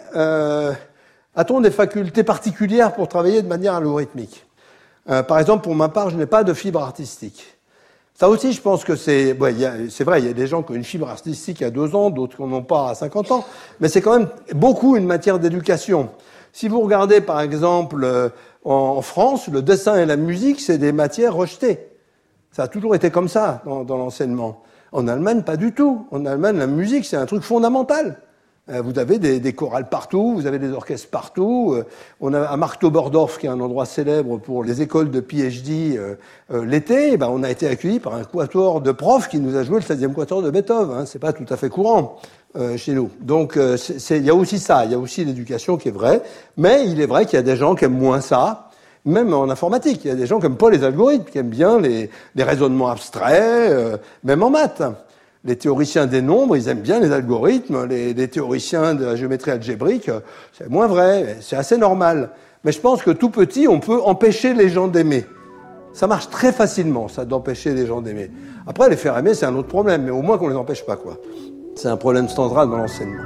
a-t-on des facultés particulières pour travailler de manière algorithmique? Par exemple, pour ma part, je n'ai pas de fibre artistique. Ça aussi, je pense que c'est vrai, il y a des gens qui ont une fibre artistique à 2 ans, d'autres qui n'en ont pas à 50 ans, mais c'est quand même beaucoup une matière d'éducation. Si vous regardez, par exemple, en France, le dessin et la musique, c'est des matières rejetées. Ça a toujours été comme ça dans l'enseignement. En Allemagne, pas du tout. En Allemagne, la musique, c'est un truc fondamental. Vous avez des chorales partout, vous avez des orchestres partout. On a à Marktoberdorf, qui est un endroit célèbre pour les écoles de PhD l'été, on a été accueillis par un quatuor de profs qui nous a joué le 16e quatuor de Beethoven. C'est pas tout à fait courant chez nous. Donc il y a aussi ça, il y a aussi l'éducation qui est vraie, mais il est vrai qu'il y a des gens qui aiment moins ça. Même en informatique, il y a des gens qui n'aiment pas les algorithmes, qui aiment bien les raisonnements abstraits, même en maths. Les théoriciens des nombres, ils aiment bien les algorithmes. Les théoriciens de la géométrie algébrique, c'est moins vrai, c'est assez normal. Mais je pense que tout petit, on peut empêcher les gens d'aimer. Ça marche très facilement, ça, d'empêcher les gens d'aimer. Après, les faire aimer, c'est un autre problème, mais au moins qu'on les empêche pas, quoi. C'est un problème central dans l'enseignement.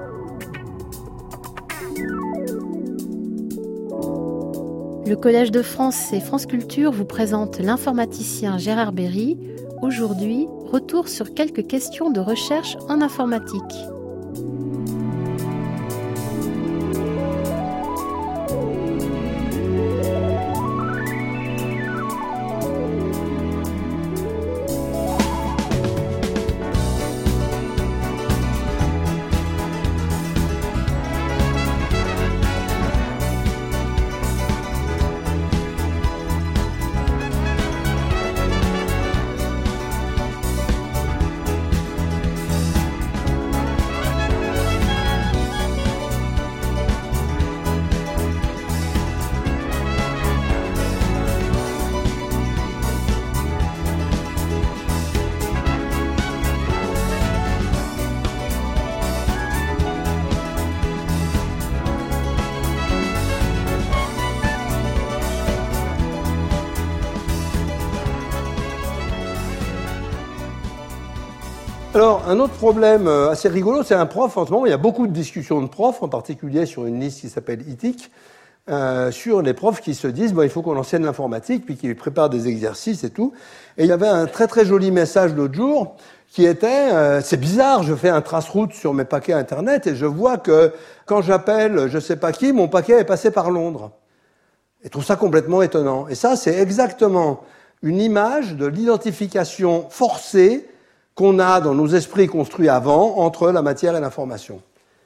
Le Collège de France et France Culture vous présente l'informaticien Gérard Berry. Aujourd'hui, retour sur quelques questions de recherche en informatique. Alors, un autre problème assez rigolo, c'est un prof. En ce moment, il y a beaucoup de discussions de profs, en particulier sur une liste qui s'appelle ITIC, sur les profs qui se disent il faut qu'on enseigne l'informatique, puis qui préparent des exercices et tout. Et il y avait un très très joli message l'autre jour qui était c'est bizarre, je fais un trace-route sur mes paquets Internet et je vois que quand j'appelle je sais pas qui, mon paquet est passé par Londres. Et je trouve ça complètement étonnant. Et ça, c'est exactement une image de l'identification forcée qu'on a dans nos esprits construits avant entre la matière et l'information.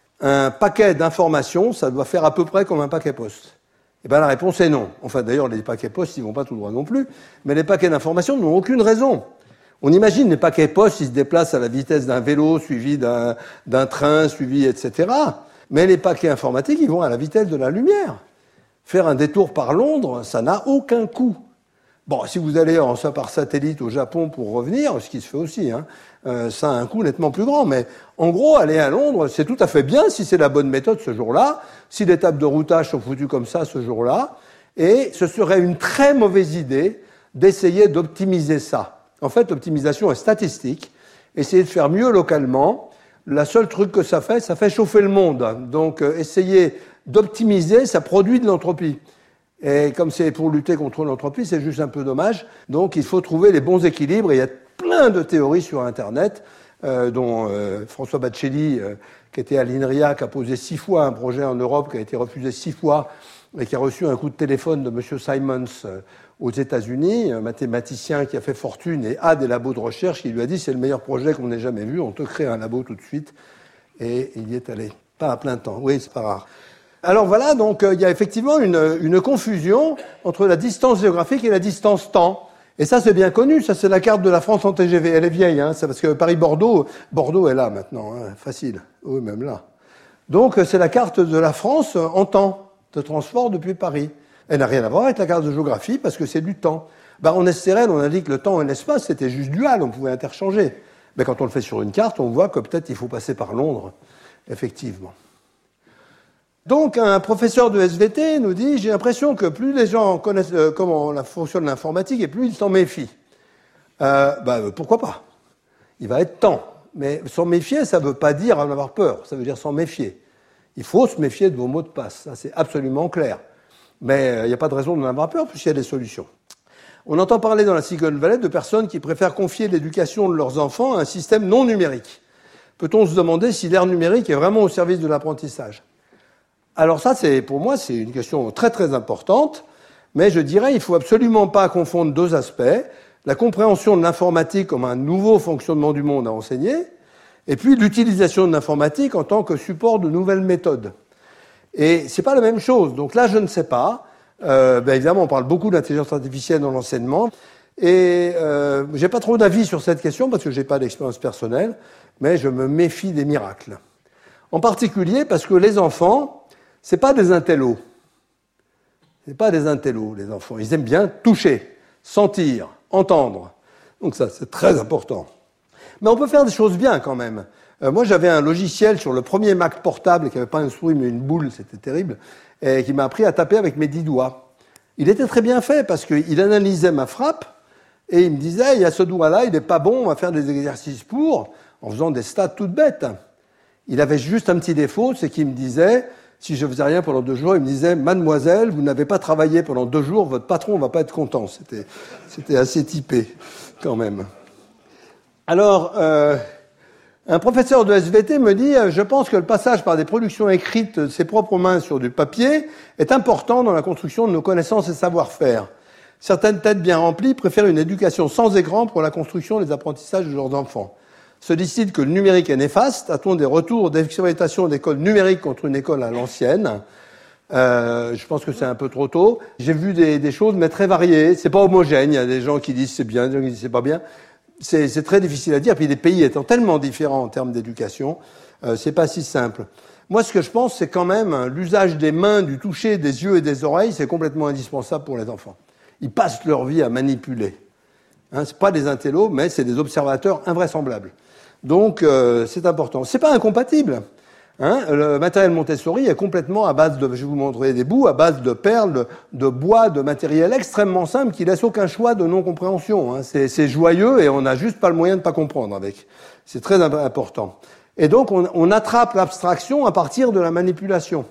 Un paquet d'informations, ça doit faire à peu près comme un paquet poste. Eh bien, la réponse est non. Enfin, d'ailleurs, les paquets poste, ils vont pas tout droit non plus, mais les paquets d'informations n'ont aucune raison. On imagine les paquets poste, ils se déplacent à la vitesse d'un vélo, suivi d'un train, suivi, etc. Mais les paquets informatiques, ils vont à la vitesse de la lumière. Faire un détour par Londres, ça n'a aucun coût. Bon, si vous allez par satellite au Japon pour revenir, ce qui se fait aussi, ça a un coût nettement plus grand. Mais en gros, aller à Londres, c'est tout à fait bien si c'est la bonne méthode ce jour-là, si les tables de routage sont foutues comme ça ce jour-là. Et ce serait une très mauvaise idée d'essayer d'optimiser ça. En fait, l'optimisation est statistique. Essayer de faire mieux localement, le seul truc que ça fait chauffer le monde. Donc, essayer d'optimiser, ça produit de l'entropie. Et comme c'est pour lutter contre l'entropie, c'est juste un peu dommage. Donc il faut trouver les bons équilibres. Et il y a plein de théories sur Internet, dont François Baccelli, qui était à l'INRIA, qui a posé 6 fois un projet en Europe, qui a été refusé 6 fois, et qui a reçu un coup de téléphone de M. Simons aux États-Unis, un mathématicien qui a fait fortune et a des labos de recherche, qui lui a dit « c'est le meilleur projet qu'on ait jamais vu, on te crée un labo tout de suite ». Et il y est allé. Pas à plein temps. Oui, c'est pas rare. Alors voilà, donc il y a effectivement une confusion entre la distance géographique et la distance temps. Et ça, c'est bien connu, ça c'est la carte de la France en TGV. Elle est vieille, c'est parce que Paris-Bordeaux est là maintenant, facile, oui, même là. Donc c'est la carte de la France en temps de transport depuis Paris. Elle n'a rien à voir avec la carte de géographie parce que c'est du temps. En SRL, on a dit que le temps et l'espace, c'était juste dual, on pouvait interchanger. Mais quand on le fait sur une carte, on voit que peut-être il faut passer par Londres, effectivement. Donc, un professeur de SVT nous dit « J'ai l'impression que plus les gens connaissent comment fonctionne l'informatique et plus ils s'en méfient. » Pourquoi pas ? Il va être temps. Mais s'en méfier, ça ne veut pas dire en avoir peur. Ça veut dire s'en méfier. Il faut se méfier de vos mots de passe. Ça, c'est absolument clair. Mais il n'y a pas de raison d'en avoir peur puisqu'il y a des solutions. On entend parler dans la Silicon Valley de personnes qui préfèrent confier l'éducation de leurs enfants à un système non numérique. Peut-on se demander si l'ère numérique est vraiment au service de l'apprentissage ? Alors ça, pour moi, c'est une question très très importante, mais je dirais qu'il ne faut absolument pas confondre 2 aspects, la compréhension de l'informatique comme un nouveau fonctionnement du monde à enseigner, et puis l'utilisation de l'informatique en tant que support de nouvelles méthodes. Et c'est pas la même chose, donc là je ne sais pas. Évidemment, on parle beaucoup d'intelligence artificielle dans l'enseignement, et j'ai pas trop d'avis sur cette question parce que j'ai pas d'expérience personnelle, mais je me méfie des miracles. En particulier parce que les enfants, c'est pas des intellos. C'est pas des intellos, les enfants. Ils aiment bien toucher, sentir, entendre. Donc ça, c'est très important. Mais on peut faire des choses bien quand même. Moi, j'avais un logiciel sur le premier Mac portable qui n'avait pas une souris mais une boule, c'était terrible, et qui m'a appris à taper avec mes 10 doigts. Il était très bien fait parce qu'il analysait ma frappe et il me disait, il y a ce doigt-là, il n'est pas bon, on va faire des exercices en faisant des stats toutes bêtes. Il avait juste un petit défaut, c'est qu'il me disait, si je faisais rien pendant 2 jours, il me disait « Mademoiselle, vous n'avez pas travaillé pendant 2 jours, votre patron ne va pas être content. » C'était assez typé, quand même. Alors, un professeur de SVT me dit « Je pense que le passage par des productions écrites de ses propres mains sur du papier est important dans la construction de nos connaissances et savoir-faire. Certaines têtes bien remplies préfèrent une éducation sans écran pour la construction des apprentissages de leurs enfants. Se décide que le numérique est néfaste, a-t-on des retours d'expérimentation d'écoles numériques contre une école à l'ancienne. Je pense que c'est un peu trop tôt. J'ai vu des choses, mais très variées. C'est pas homogène. Il y a des gens qui disent c'est bien, des gens qui disent c'est pas bien. C'est très difficile à dire. Puis les pays étant tellement différents en termes d'éducation, c'est pas si simple. Moi, ce que je pense, c'est quand même l'usage des mains, du toucher, des yeux et des oreilles, c'est complètement indispensable pour les enfants. Ils passent leur vie à manipuler. C'est pas des intellos, mais c'est des observateurs invraisemblables. Donc, c'est important. C'est pas incompatible. Le matériel Montessori est complètement à base de, je vais vous montrer des bouts, à base de perles, de bois, de matériel extrêmement simple qui laisse aucun choix de non-compréhension. C'est joyeux et on n'a juste pas le moyen de pas comprendre avec. C'est très important. Et donc, on attrape l'abstraction à partir de la manipulation.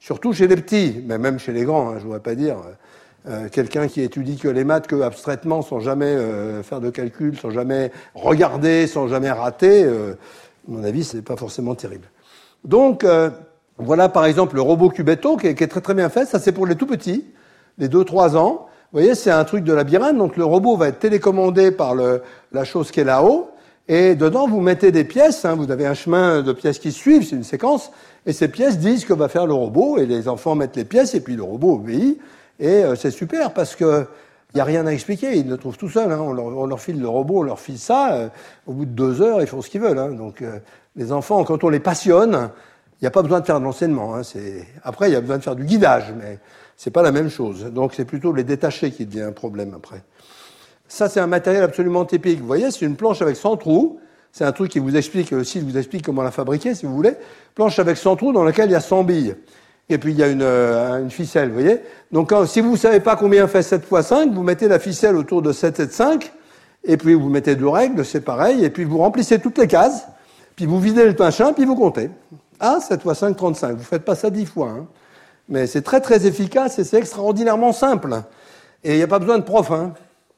surtout chez les petits, mais même chez les grands, hein, je ne voudrais pas dire. Quelqu'un qui étudie que les maths que abstraitement, sans jamais faire de calcul, sans jamais regarder, sans jamais rater, à mon avis, c'est pas forcément terrible. Donc, voilà par exemple le robot Cubetto qui est très très bien fait. Ça, c'est pour les tout petits, les 2-3 ans. Vous voyez, c'est un truc de labyrinthe. Donc, le robot va être télécommandé par la chose qui est là-haut. Et dedans, vous mettez des pièces. Hein, vous avez un chemin de pièces qui suivent, c'est une séquence. Et ces pièces disent ce que va faire le robot. Et les enfants mettent les pièces et puis le robot obéit. Et c'est super parce que il n'y a rien à expliquer, ils le trouvent tout seuls. Hein. On leur file le robot, on leur file ça. Au bout de 2 heures, ils font ce qu'ils veulent. Hein. Donc les enfants, quand on les passionne, il n'y a pas besoin de faire de l'enseignement. Hein. Après, il y a besoin de faire du guidage, mais c'est pas la même chose. Donc c'est plutôt les détacher qui devient un problème après. Ça, c'est un matériel absolument typique. Vous voyez, c'est une planche avec 100 trous. C'est un truc qui vous explique aussi, vous explique comment la fabriquer, si vous voulez. Planche avec 100 trous dans laquelle il y a 100 billes. Et puis il y a une ficelle, vous voyez. Donc si vous ne savez pas combien fait 7 x 5, vous mettez la ficelle autour de 7 et de 5, et puis vous mettez 2 règles, c'est pareil, et puis vous remplissez toutes les cases, puis vous videz le machin, puis vous comptez. Ah, 7 x 5, 35. Vous ne faites pas ça 10 fois. Hein. Mais c'est très très efficace et c'est extraordinairement simple. Et il n'y a pas besoin de prof. Hein.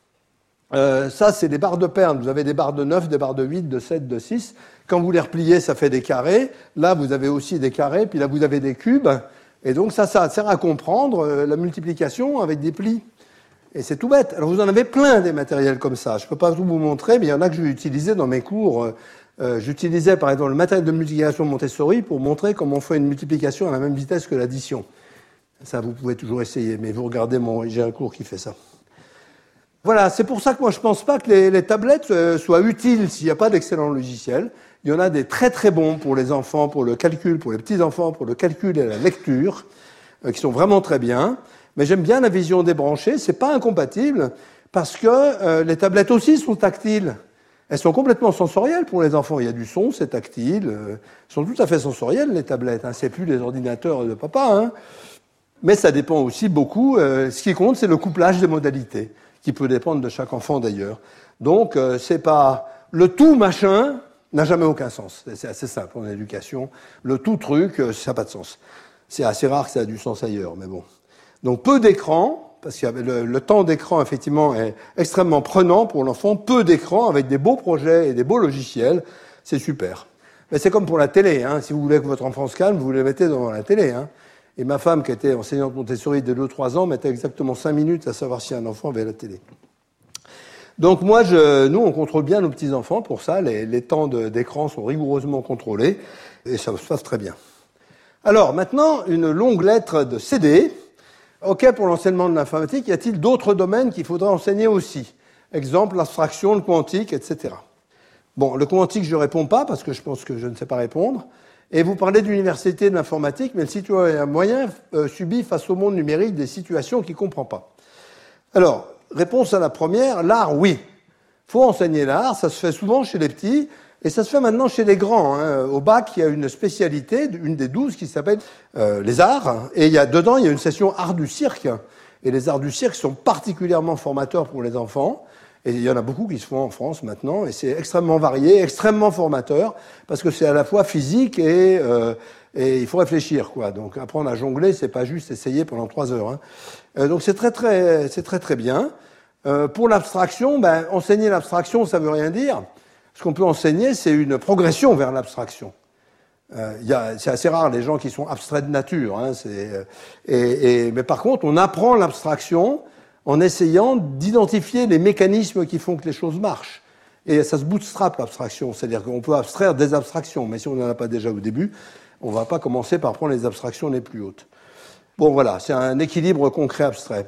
Ça, c'est des barres de perles. Vous avez des barres de 9, des barres de 8, de 7, de 6. Quand vous les repliez, ça fait des carrés. Là, vous avez aussi des carrés, puis là, vous avez des cubes. Et donc ça sert à comprendre la multiplication avec des plis. Et c'est tout bête. Alors vous en avez plein des matériels comme ça. Je ne peux pas tout vous montrer, mais il y en a que je vais utiliser dans mes cours. J'utilisais par exemple le matériel de multiplication Montessori pour montrer comment on fait une multiplication à la même vitesse que l'addition. Ça, vous pouvez toujours essayer, mais vous regardez, j'ai un cours qui fait ça. Voilà, c'est pour ça que moi je ne pense pas que les tablettes soient utiles s'il n'y a pas d'excellents logiciels. Il y en a des très très bons pour les enfants, pour le calcul, pour les petits-enfants, pour le calcul et la lecture, qui sont vraiment très bien. Mais j'aime bien la vision débranchée, c'est pas incompatible, parce que les tablettes aussi sont tactiles. Elles sont complètement sensorielles pour les enfants. Il y a du son, c'est tactile. Elles sont tout à fait sensorielles, les tablettes. Hein. C'est plus les ordinateurs de papa. Hein. Mais ça dépend aussi beaucoup. Ce qui compte, c'est le couplage des modalités, qui peut dépendre de chaque enfant d'ailleurs. Donc, c'est pas le tout machin n'a jamais aucun sens. C'est assez simple en éducation. Le tout truc, ça n'a pas de sens. C'est assez rare que ça ait du sens ailleurs, mais bon. Donc peu d'écran, parce que le temps d'écran, effectivement, est extrêmement prenant pour l'enfant. Peu d'écran avec des beaux projets et des beaux logiciels, c'est super. Mais c'est comme pour la télé. Hein. Si vous voulez que votre enfant se calme, vous le mettez devant la télé. Hein. Et ma femme, qui était enseignante Montessori dès 2-3 ans, mettait exactement 5 minutes à savoir si un enfant avait la télé. Donc nous, on contrôle bien nos petits-enfants pour ça. Les temps d'écran sont rigoureusement contrôlés et ça se passe très bien. Alors, maintenant, une longue lettre de CD. OK, pour l'enseignement de l'informatique, y a-t-il d'autres domaines qu'il faudrait enseigner aussi? Exemple, l'abstraction, le quantique, etc. Bon, le quantique, je ne réponds pas parce que je pense que je ne sais pas répondre. Et vous parlez de l'université de l'informatique, mais le citoyen moyen subit face au monde numérique des situations qu'il ne comprend pas. Alors, réponse à la première, l'art, oui. Il faut enseigner l'art, ça se fait souvent chez les petits, et ça se fait maintenant chez les grands. Hein. Au bac, il y a une spécialité, une des 12, qui s'appelle les arts, et dedans, il y a une session art du cirque. Et les arts du cirque sont particulièrement formateurs pour les enfants, et il y en a beaucoup qui se font en France maintenant, et c'est extrêmement varié, extrêmement formateur, parce que c'est à la fois physique et il faut réfléchir, quoi. Donc apprendre à jongler, c'est pas juste essayer pendant 3 heures. Hein. Donc c'est très bien. Pour l'abstraction, enseigner l'abstraction, ça veut rien dire. Ce qu'on peut enseigner, c'est une progression vers l'abstraction. C'est assez rare les gens qui sont abstraits de nature. Hein, mais par contre, on apprend l'abstraction en essayant d'identifier les mécanismes qui font que les choses marchent. Et ça se bootstrap, l'abstraction. C'est-à-dire qu'on peut abstraire des abstractions, mais si on n'en a pas déjà au début, on ne va pas commencer par prendre les abstractions les plus hautes. Bon, voilà, c'est un équilibre concret-abstrait.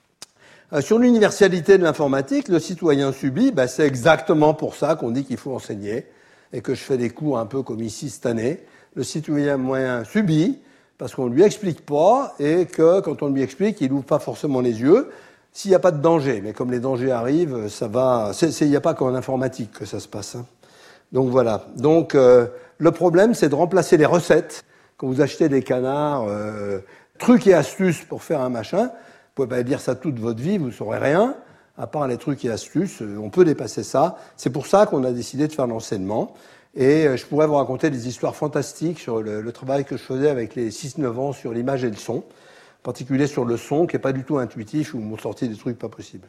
Sur l'universalité de l'informatique, le citoyen subit, c'est exactement pour ça qu'on dit qu'il faut enseigner, et que je fais des cours un peu comme ici cette année. Le citoyen moyen subit, parce qu'on ne lui explique pas, et que quand on lui explique, il n'ouvre pas forcément les yeux, s'il n'y a pas de danger. Mais comme les dangers arrivent, ça va... Il n'y a pas qu'en informatique que ça se passe. Hein. Donc voilà. Donc le problème, c'est de remplacer les recettes. Quand vous achetez des canards, trucs et astuces pour faire un machin, vous ne pouvez pas dire ça toute votre vie, vous ne saurez rien, à part les trucs et astuces, on peut dépasser ça. C'est pour ça qu'on a décidé de faire l'enseignement. Et je pourrais vous raconter des histoires fantastiques sur le travail que je faisais avec les 6-9 ans sur l'image et le son, en particulier sur le son, qui n'est pas du tout intuitif, où m'ont sorti des trucs pas possibles.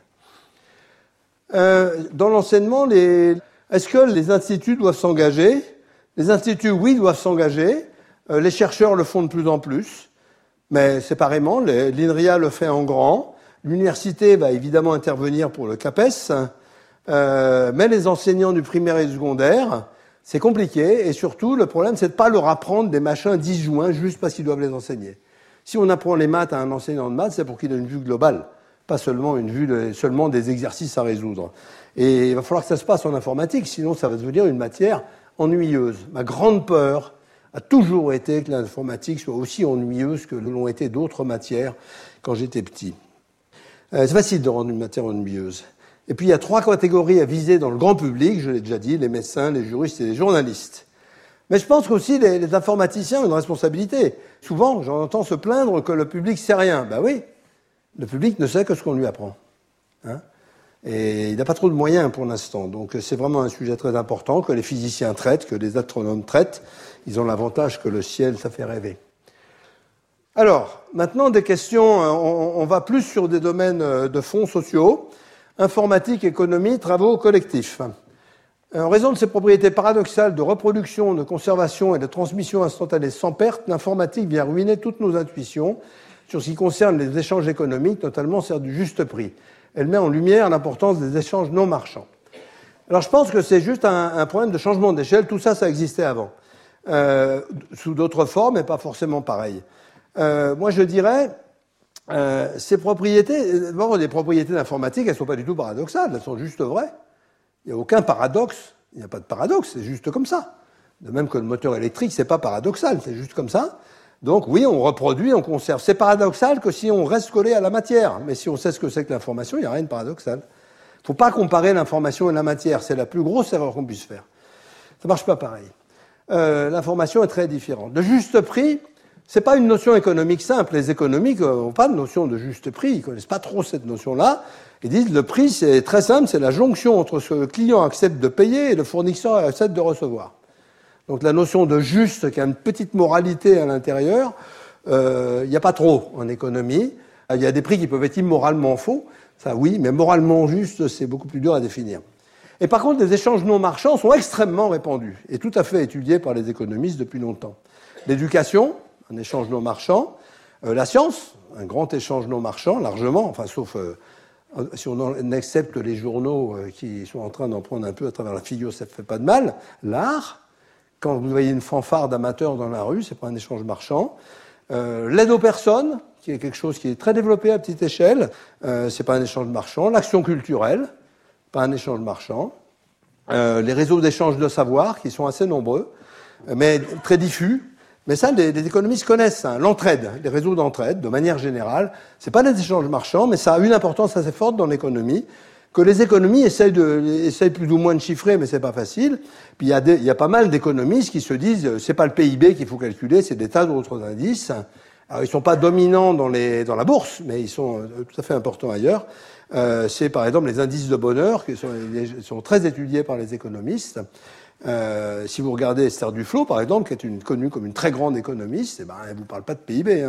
Dans l'enseignement, est-ce que les instituts doivent s'engager? Les instituts, oui, doivent s'engager. Les chercheurs le font de plus en plus, mais séparément. L'INRIA le fait en grand. L'université va évidemment intervenir pour le CAPES, mais les enseignants du primaire et du secondaire, c'est compliqué. Et surtout, le problème, c'est de ne pas leur apprendre des machins disjoints juste parce qu'ils doivent les enseigner. Si on apprend les maths à un enseignant de maths, c'est pour qu'il ait une vue globale, pas seulement une vue seulement des exercices à résoudre. Et il va falloir que ça se passe en informatique, sinon ça va devenir une matière ennuyeuse. Ma grande peur a toujours été que l'informatique soit aussi ennuyeuse que l'ont été d'autres matières quand j'étais petit. C'est facile de rendre une matière ennuyeuse. Et puis il y a 3 catégories à viser dans le grand public, je l'ai déjà dit, les médecins, les juristes et les journalistes. Mais je pense qu'aussi les informaticiens ont une responsabilité. Souvent, j'en entends se plaindre que le public sait rien. Ben oui, le public ne sait que ce qu'on lui apprend. Et il n'a pas trop de moyens pour l'instant. Donc c'est vraiment un sujet très important que les physiciens traitent, que les astronomes traitent. Ils ont l'avantage que le ciel, ça fait rêver. Alors, maintenant des questions, on va plus sur des domaines de fonds sociaux, informatique, économie, travaux collectifs. En raison de ses propriétés paradoxales de reproduction, de conservation et de transmission instantanée sans perte, l'informatique vient ruiner toutes nos intuitions sur ce qui concerne les échanges économiques, notamment celle du juste prix. Elle met en lumière l'importance des échanges non marchands. Alors je pense que c'est juste un problème de changement d'échelle. Tout ça, ça existait avant. Sous d'autres formes, mais pas forcément pareil. Moi, je dirais, ces propriétés, d'abord, les propriétés d'informatique, elles ne sont pas du tout paradoxales, elles sont juste vraies. Il n'y a aucun paradoxe, il n'y a pas de paradoxe, c'est juste comme ça. De même que le moteur électrique, c'est pas paradoxal, c'est juste comme ça. Donc oui, on reproduit, on conserve. C'est paradoxal que si on reste collé à la matière, mais si on sait ce que c'est que l'information, il n'y a rien de paradoxal. Il ne faut pas comparer l'information et la matière, c'est la plus grosse erreur qu'on puisse faire. Ça ne marche pas pareil. L'information est très différente. Le juste prix, c'est pas une notion économique simple. Les économiques n'ont pas de notion de juste prix, ils connaissent pas trop cette notion-là. Ils disent le prix, c'est très simple, c'est la jonction entre ce que le client accepte de payer et le fournisseur accepte de recevoir. Donc la notion de juste, qui a une petite moralité à l'intérieur, il n'y a pas trop en économie. Il y a des prix qui peuvent être immoralement faux, ça oui, mais moralement juste, c'est beaucoup plus dur à définir. Et par contre, les échanges non marchands sont extrêmement répandus et tout à fait étudiés par les économistes depuis longtemps. L'éducation, un échange non marchand. La science, un grand échange non marchand, largement, enfin sauf si on accepte les journaux qui sont en train d'en prendre un peu à travers la figure, ça ne fait pas de mal. L'art, quand vous voyez une fanfare d'amateurs dans la rue, c'est pas un échange marchand. L'aide aux personnes, qui est quelque chose qui est très développé à petite échelle, c'est pas un échange marchand. L'action culturelle, pas un échange marchand. Les réseaux d'échange de savoir, qui sont assez nombreux, mais très diffus. Mais ça, les économistes connaissent ça, l'entraide, les réseaux d'entraide, de manière générale. C'est pas des échanges marchands, mais ça a une importance assez forte dans l'économie, que les économies essayent plus ou moins de chiffrer, mais c'est pas facile. Puis il y a pas mal d'économistes qui se disent, c'est pas le PIB qu'il faut calculer, c'est des tas d'autres indices. Alors ils sont pas dominants dans la bourse, mais ils sont tout à fait importants ailleurs. C'est par exemple les indices de bonheur, qui sont très étudiés par les économistes. Si vous regardez Esther Duflo, par exemple, qui est connue comme une très grande économiste, elle ne vous parle pas de PIB.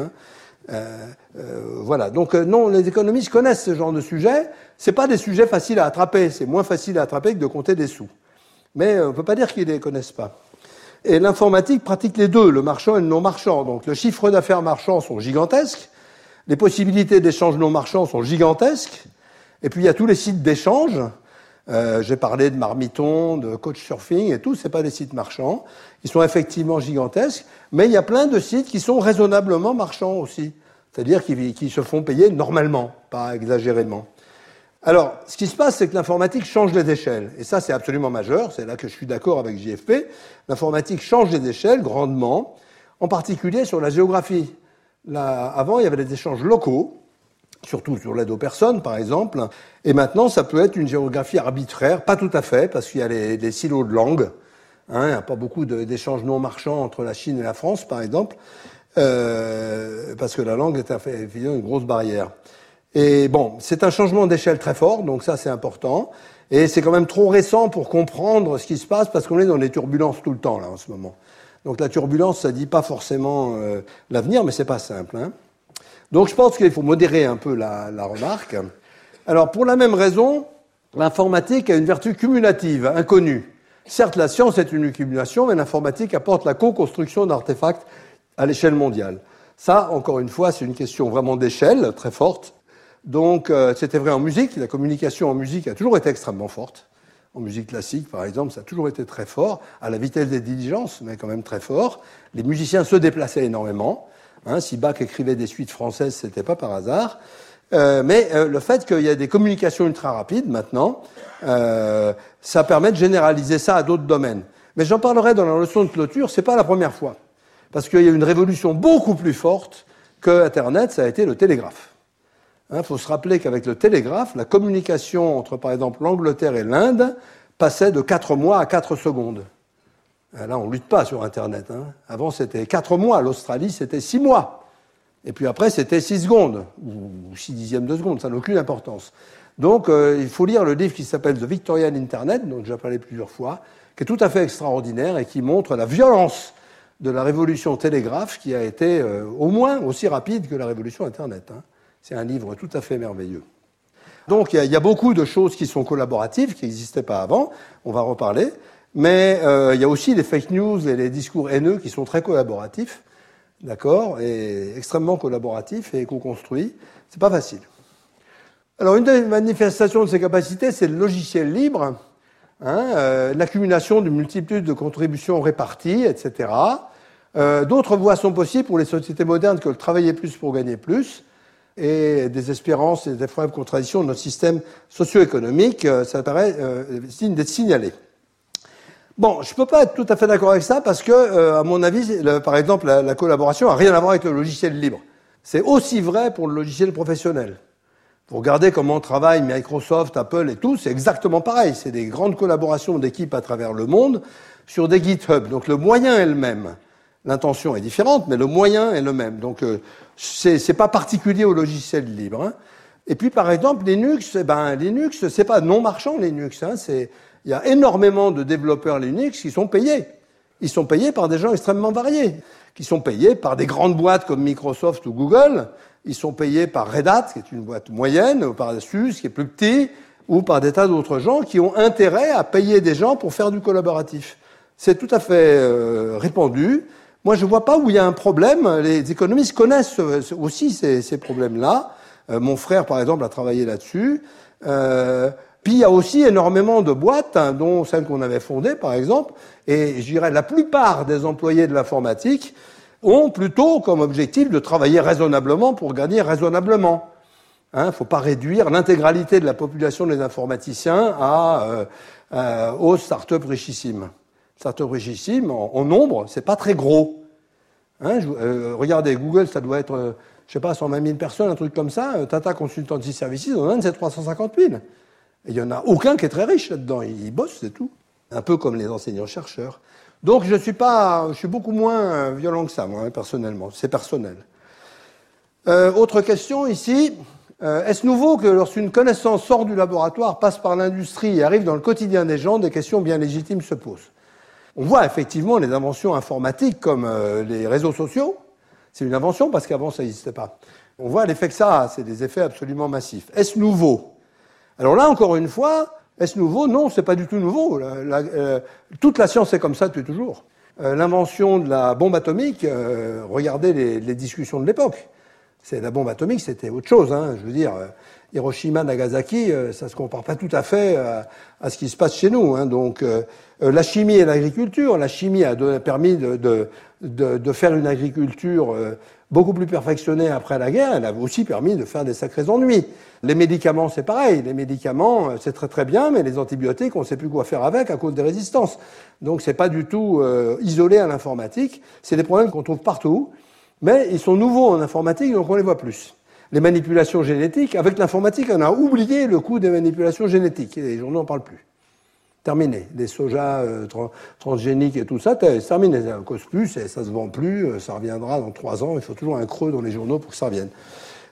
Voilà. Donc non, les économistes connaissent ce genre de sujets. C'est pas des sujets faciles à attraper. C'est moins facile à attraper que de compter des sous. Mais on ne peut pas dire qu'ils ne les connaissent pas. Et l'informatique pratique les deux, le marchand et le non marchand. Donc le chiffre d'affaires marchand sont gigantesques. Les possibilités d'échange non marchand sont gigantesques. Et puis il y a tous les sites d'échange. J'ai parlé de Marmiton, de Couchsurfing et tout, c'est pas des sites marchands. Ils sont effectivement gigantesques, mais il y a plein de sites qui sont raisonnablement marchands aussi. C'est-à-dire qui se font payer normalement, pas exagérément. Alors, ce qui se passe, c'est que l'informatique change les échelles. Et ça, c'est absolument majeur. C'est là que je suis d'accord avec JFP. L'informatique change les échelles grandement, en particulier sur la géographie. Là, avant, il y avait des échanges locaux, surtout sur l'aide aux personnes, par exemple. Et maintenant, ça peut être une géographie arbitraire, pas tout à fait, parce qu'il y a les silos de langue. Il n'y a pas beaucoup d'échanges non marchands entre la Chine et la France, par exemple, parce que la langue est évidemment une grosse barrière. Et bon, c'est un changement d'échelle très fort, donc ça c'est important. Et c'est quand même trop récent pour comprendre ce qui se passe, parce qu'on est dans les turbulences tout le temps, là, en ce moment. Donc la turbulence, ça ne dit pas forcément l'avenir, mais c'est pas simple. Hein. Donc je pense qu'il faut modérer un peu la remarque. Alors pour la même raison, l'informatique a une vertu cumulative, inconnue. Certes, la science est une accumulation, mais l'informatique apporte la co-construction d'artefacts à l'échelle mondiale. Ça, encore une fois, c'est une question vraiment d'échelle, très forte. Donc, c'était vrai en musique. La communication en musique a toujours été extrêmement forte. En musique classique, par exemple, ça a toujours été très fort, à la vitesse des diligences, mais quand même très fort. Les musiciens se déplaçaient énormément. Hein, si Bach écrivait des suites françaises, c'était pas par hasard. Mais le fait qu'il y ait des communications ultra rapides maintenant, ça permet de généraliser ça à d'autres domaines. Mais j'en parlerai dans la leçon de clôture, c'est pas la première fois. Parce qu'il y a une révolution beaucoup plus forte que Internet, ça a été le télégraphe. Il faut se rappeler qu'avec le télégraphe, la communication entre, par exemple, l'Angleterre et l'Inde passait de 4 mois à 4 secondes. Là, on ne lutte pas sur Internet. Hein. Avant, c'était 4 mois. L'Australie, c'était 6 mois. Et puis après, c'était 6 secondes, ou 6 dixièmes de seconde. Ça n'a aucune importance. Donc, il faut lire le livre qui s'appelle The Victorian Internet, dont j'ai parlé plusieurs fois, qui est tout à fait extraordinaire et qui montre la violence de la révolution télégraphe qui a été au moins aussi rapide que la révolution Internet. Hein. C'est un livre tout à fait merveilleux. Donc il y a beaucoup de choses qui sont collaboratives, qui n'existaient pas avant, on va reparler, mais il y a aussi les fake news et les discours haineux qui sont très collaboratifs, d'accord, et extrêmement collaboratifs et co-construits. C'est pas facile. Alors une des manifestations de ces capacités, c'est le logiciel libre, hein, l'accumulation d'une multitude de contributions réparties, etc. D'autres voies sont possibles pour les sociétés modernes que de travailler plus pour gagner plus, et des espérances et des problèmes de contradiction de notre système socio-économique, ça paraît signe d'être signalé. Bon, je ne peux pas être tout à fait d'accord avec ça parce que, à mon avis, par exemple, la collaboration n'a rien à voir avec le logiciel libre. C'est aussi vrai pour le logiciel professionnel. Vous regardez comment travaillent Microsoft, Apple et tout, c'est exactement pareil. C'est des grandes collaborations d'équipes à travers le monde sur des GitHub. Donc le moyen est le même. L'intention est différente, mais le moyen est le même. Donc, c'est pas particulier au logiciel libre. Hein. Et puis, par exemple, Linux, Linux, c'est pas non marchand, Linux. Hein. Il y a énormément de développeurs Linux qui sont payés. Ils sont payés par des gens extrêmement variés, qui sont payés par des grandes boîtes comme Microsoft ou Google. Ils sont payés par Red Hat, qui est une boîte moyenne, ou par SUSE, qui est plus petit, ou par des tas d'autres gens qui ont intérêt à payer des gens pour faire du collaboratif. C'est tout à fait répandu. Moi, je ne vois pas où il y a un problème. Les économistes connaissent aussi ces problèmes-là. Mon frère, par exemple, a travaillé là-dessus. Puis, il y a aussi énormément de boîtes, hein, dont celle qu'on avait fondée, par exemple. Et je dirais la plupart des employés de l'informatique ont plutôt comme objectif de travailler raisonnablement pour gagner raisonnablement. Il ne faut pas réduire l'intégralité de la population des informaticiens aux start-up richissimes. Start-up richissimes, en nombre, c'est pas très gros. Hein, regardez, Google, ça doit être, je sais pas, 120 000 personnes, un truc comme ça. Tata Consultancy Services, en Inde, c'est 350 000. Et il n'y en a aucun qui est très riche là-dedans. Ils bossent, c'est tout. Un peu comme les enseignants-chercheurs. Donc, je suis beaucoup moins violent que ça, moi, personnellement. C'est personnel. Autre question ici. Est-ce nouveau que lorsqu'une connaissance sort du laboratoire, passe par l'industrie et arrive dans le quotidien des gens, des questions bien légitimes se posent? On voit effectivement les inventions informatiques comme les réseaux sociaux. C'est une invention parce qu'avant ça n'existait pas. On voit l'effet que ça a, c'est des effets absolument massifs. Est-ce nouveau? Alors là, encore une fois, est-ce nouveau? Non, c'est pas du tout nouveau. Toute la science est comme ça depuis toujours. L'invention de la bombe atomique, regardez les discussions de l'époque. La bombe atomique, c'était autre chose. Hein. Je veux dire, Hiroshima, Nagasaki, ça se compare pas tout à fait à ce qui se passe chez nous. Hein. Donc, la chimie et l'agriculture, la chimie a permis de faire une agriculture beaucoup plus perfectionnée après la guerre. Elle a aussi permis de faire des sacrés ennuis. Les médicaments, c'est pareil. Les médicaments, c'est très très bien, mais les antibiotiques, on ne sait plus quoi faire avec à cause des résistances. Donc, c'est pas du tout isolé à l'informatique. C'est des problèmes qu'on trouve partout, mais ils sont nouveaux en informatique, donc on les voit plus. Les manipulations génétiques, avec l'informatique, on a oublié le coût des manipulations génétiques. Et les journaux n'en parlent plus. Terminé. Les sojas transgéniques et tout ça, c'est terminé. Ça ne cause plus, ça ne se vend plus, ça reviendra dans 3 ans. Il faut toujours un creux dans les journaux pour que ça revienne.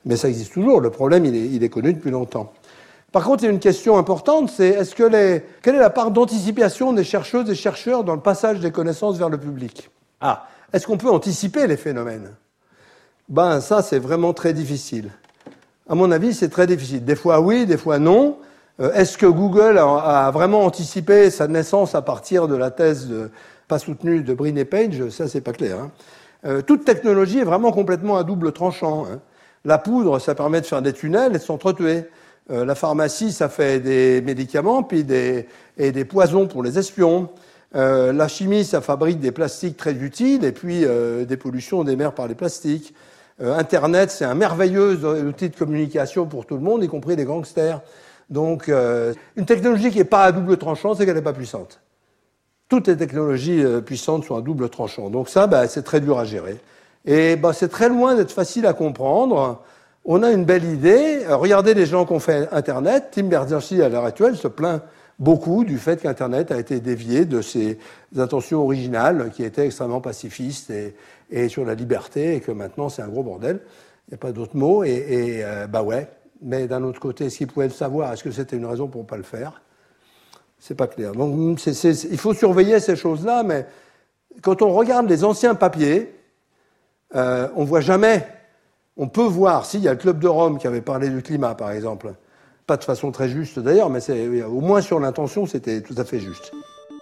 Mais ça existe toujours. Le problème, il est connu depuis longtemps. Par contre, il y a une question importante, c'est quelle est la part d'anticipation des chercheuses et chercheurs dans le passage des connaissances vers le public? Est-ce qu'on peut anticiper les phénomènes? Ça, c'est vraiment très difficile. À mon avis, c'est très difficile. Des fois oui, des fois non. Est-ce que Google a vraiment anticipé sa naissance à partir de la thèse pas soutenue de Brin et Page? Ça, c'est pas clair. Toute technologie est vraiment complètement à double tranchant. La poudre, ça permet de faire des tunnels et de s'entretuer. La pharmacie, ça fait des médicaments puis des poisons pour les espions. La chimie, ça fabrique des plastiques très utiles et puis des pollutions des mers par les plastiques. Internet, c'est un merveilleux outil de communication pour tout le monde, y compris les gangsters. Donc, une technologie qui n'est pas à double tranchant, c'est qu'elle n'est pas puissante. Toutes les technologies puissantes sont à double tranchant. Donc ça, c'est très dur à gérer. Et c'est très loin d'être facile à comprendre. On a une belle idée. Regardez les gens qui ont fait Internet. Tim Berners-Lee, à l'heure actuelle, se plaint beaucoup du fait qu'Internet a été dévié de ses intentions originales, qui étaient extrêmement pacifistes et sur la liberté, et que maintenant c'est un gros bordel. Il n'y a pas d'autre mot. Ouais. Mais d'un autre côté, est-ce qu'il pouvait le savoir? Est-ce que c'était une raison pour ne pas le faire? C'est pas clair. Donc, il faut surveiller ces choses-là, mais quand on regarde les anciens papiers, on voit jamais. On peut voir, s'il y a le Club de Rome qui avait parlé du climat, par exemple, pas de façon très juste d'ailleurs, mais au moins sur l'intention, c'était tout à fait juste.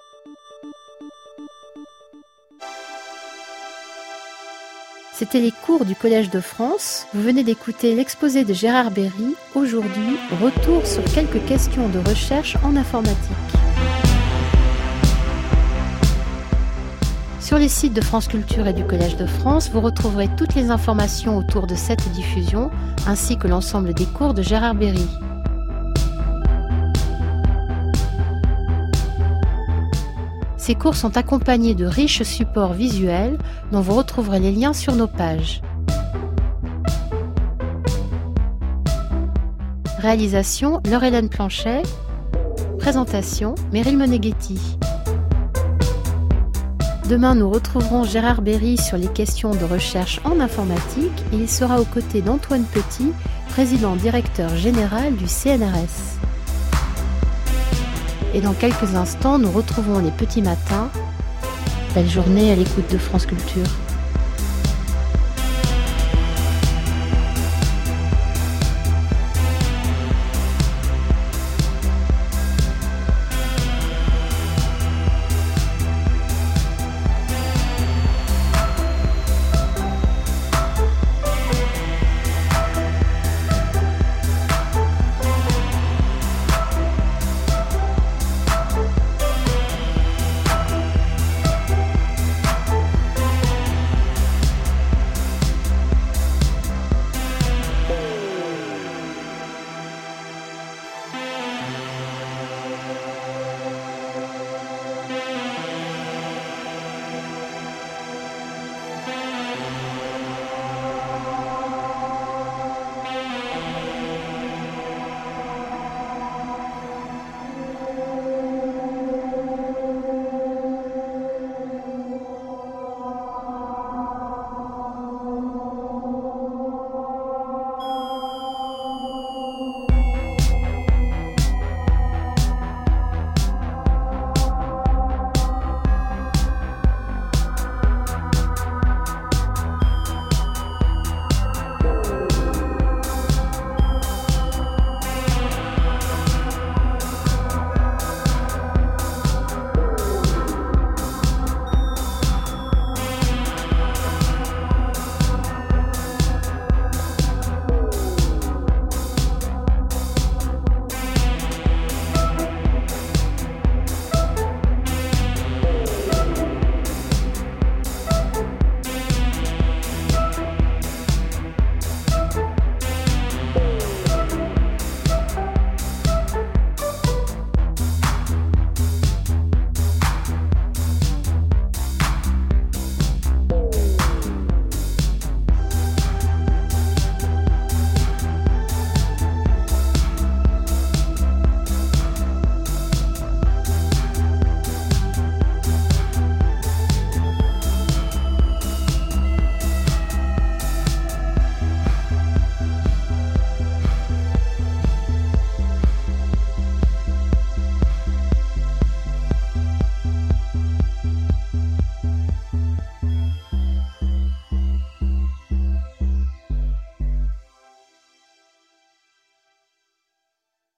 C'était les cours du Collège de France. Vous venez d'écouter l'exposé de Gérard Berry. Aujourd'hui, retour sur quelques questions de recherche en informatique. Sur les sites de France Culture et du Collège de France, vous retrouverez toutes les informations autour de cette diffusion, ainsi que l'ensemble des cours de Gérard Berry. Ces cours sont accompagnés de riches supports visuels dont vous retrouverez les liens sur nos pages. Réalisation, Laure-Hélène Planchet. Présentation, Meryl Moneghetti. Demain, nous retrouverons Gérard Berry sur les questions de recherche en informatique et il sera aux côtés d'Antoine Petit, président-directeur général du CNRS. Et dans quelques instants, nous retrouvons les petits matins. Belle journée à l'écoute de France Culture.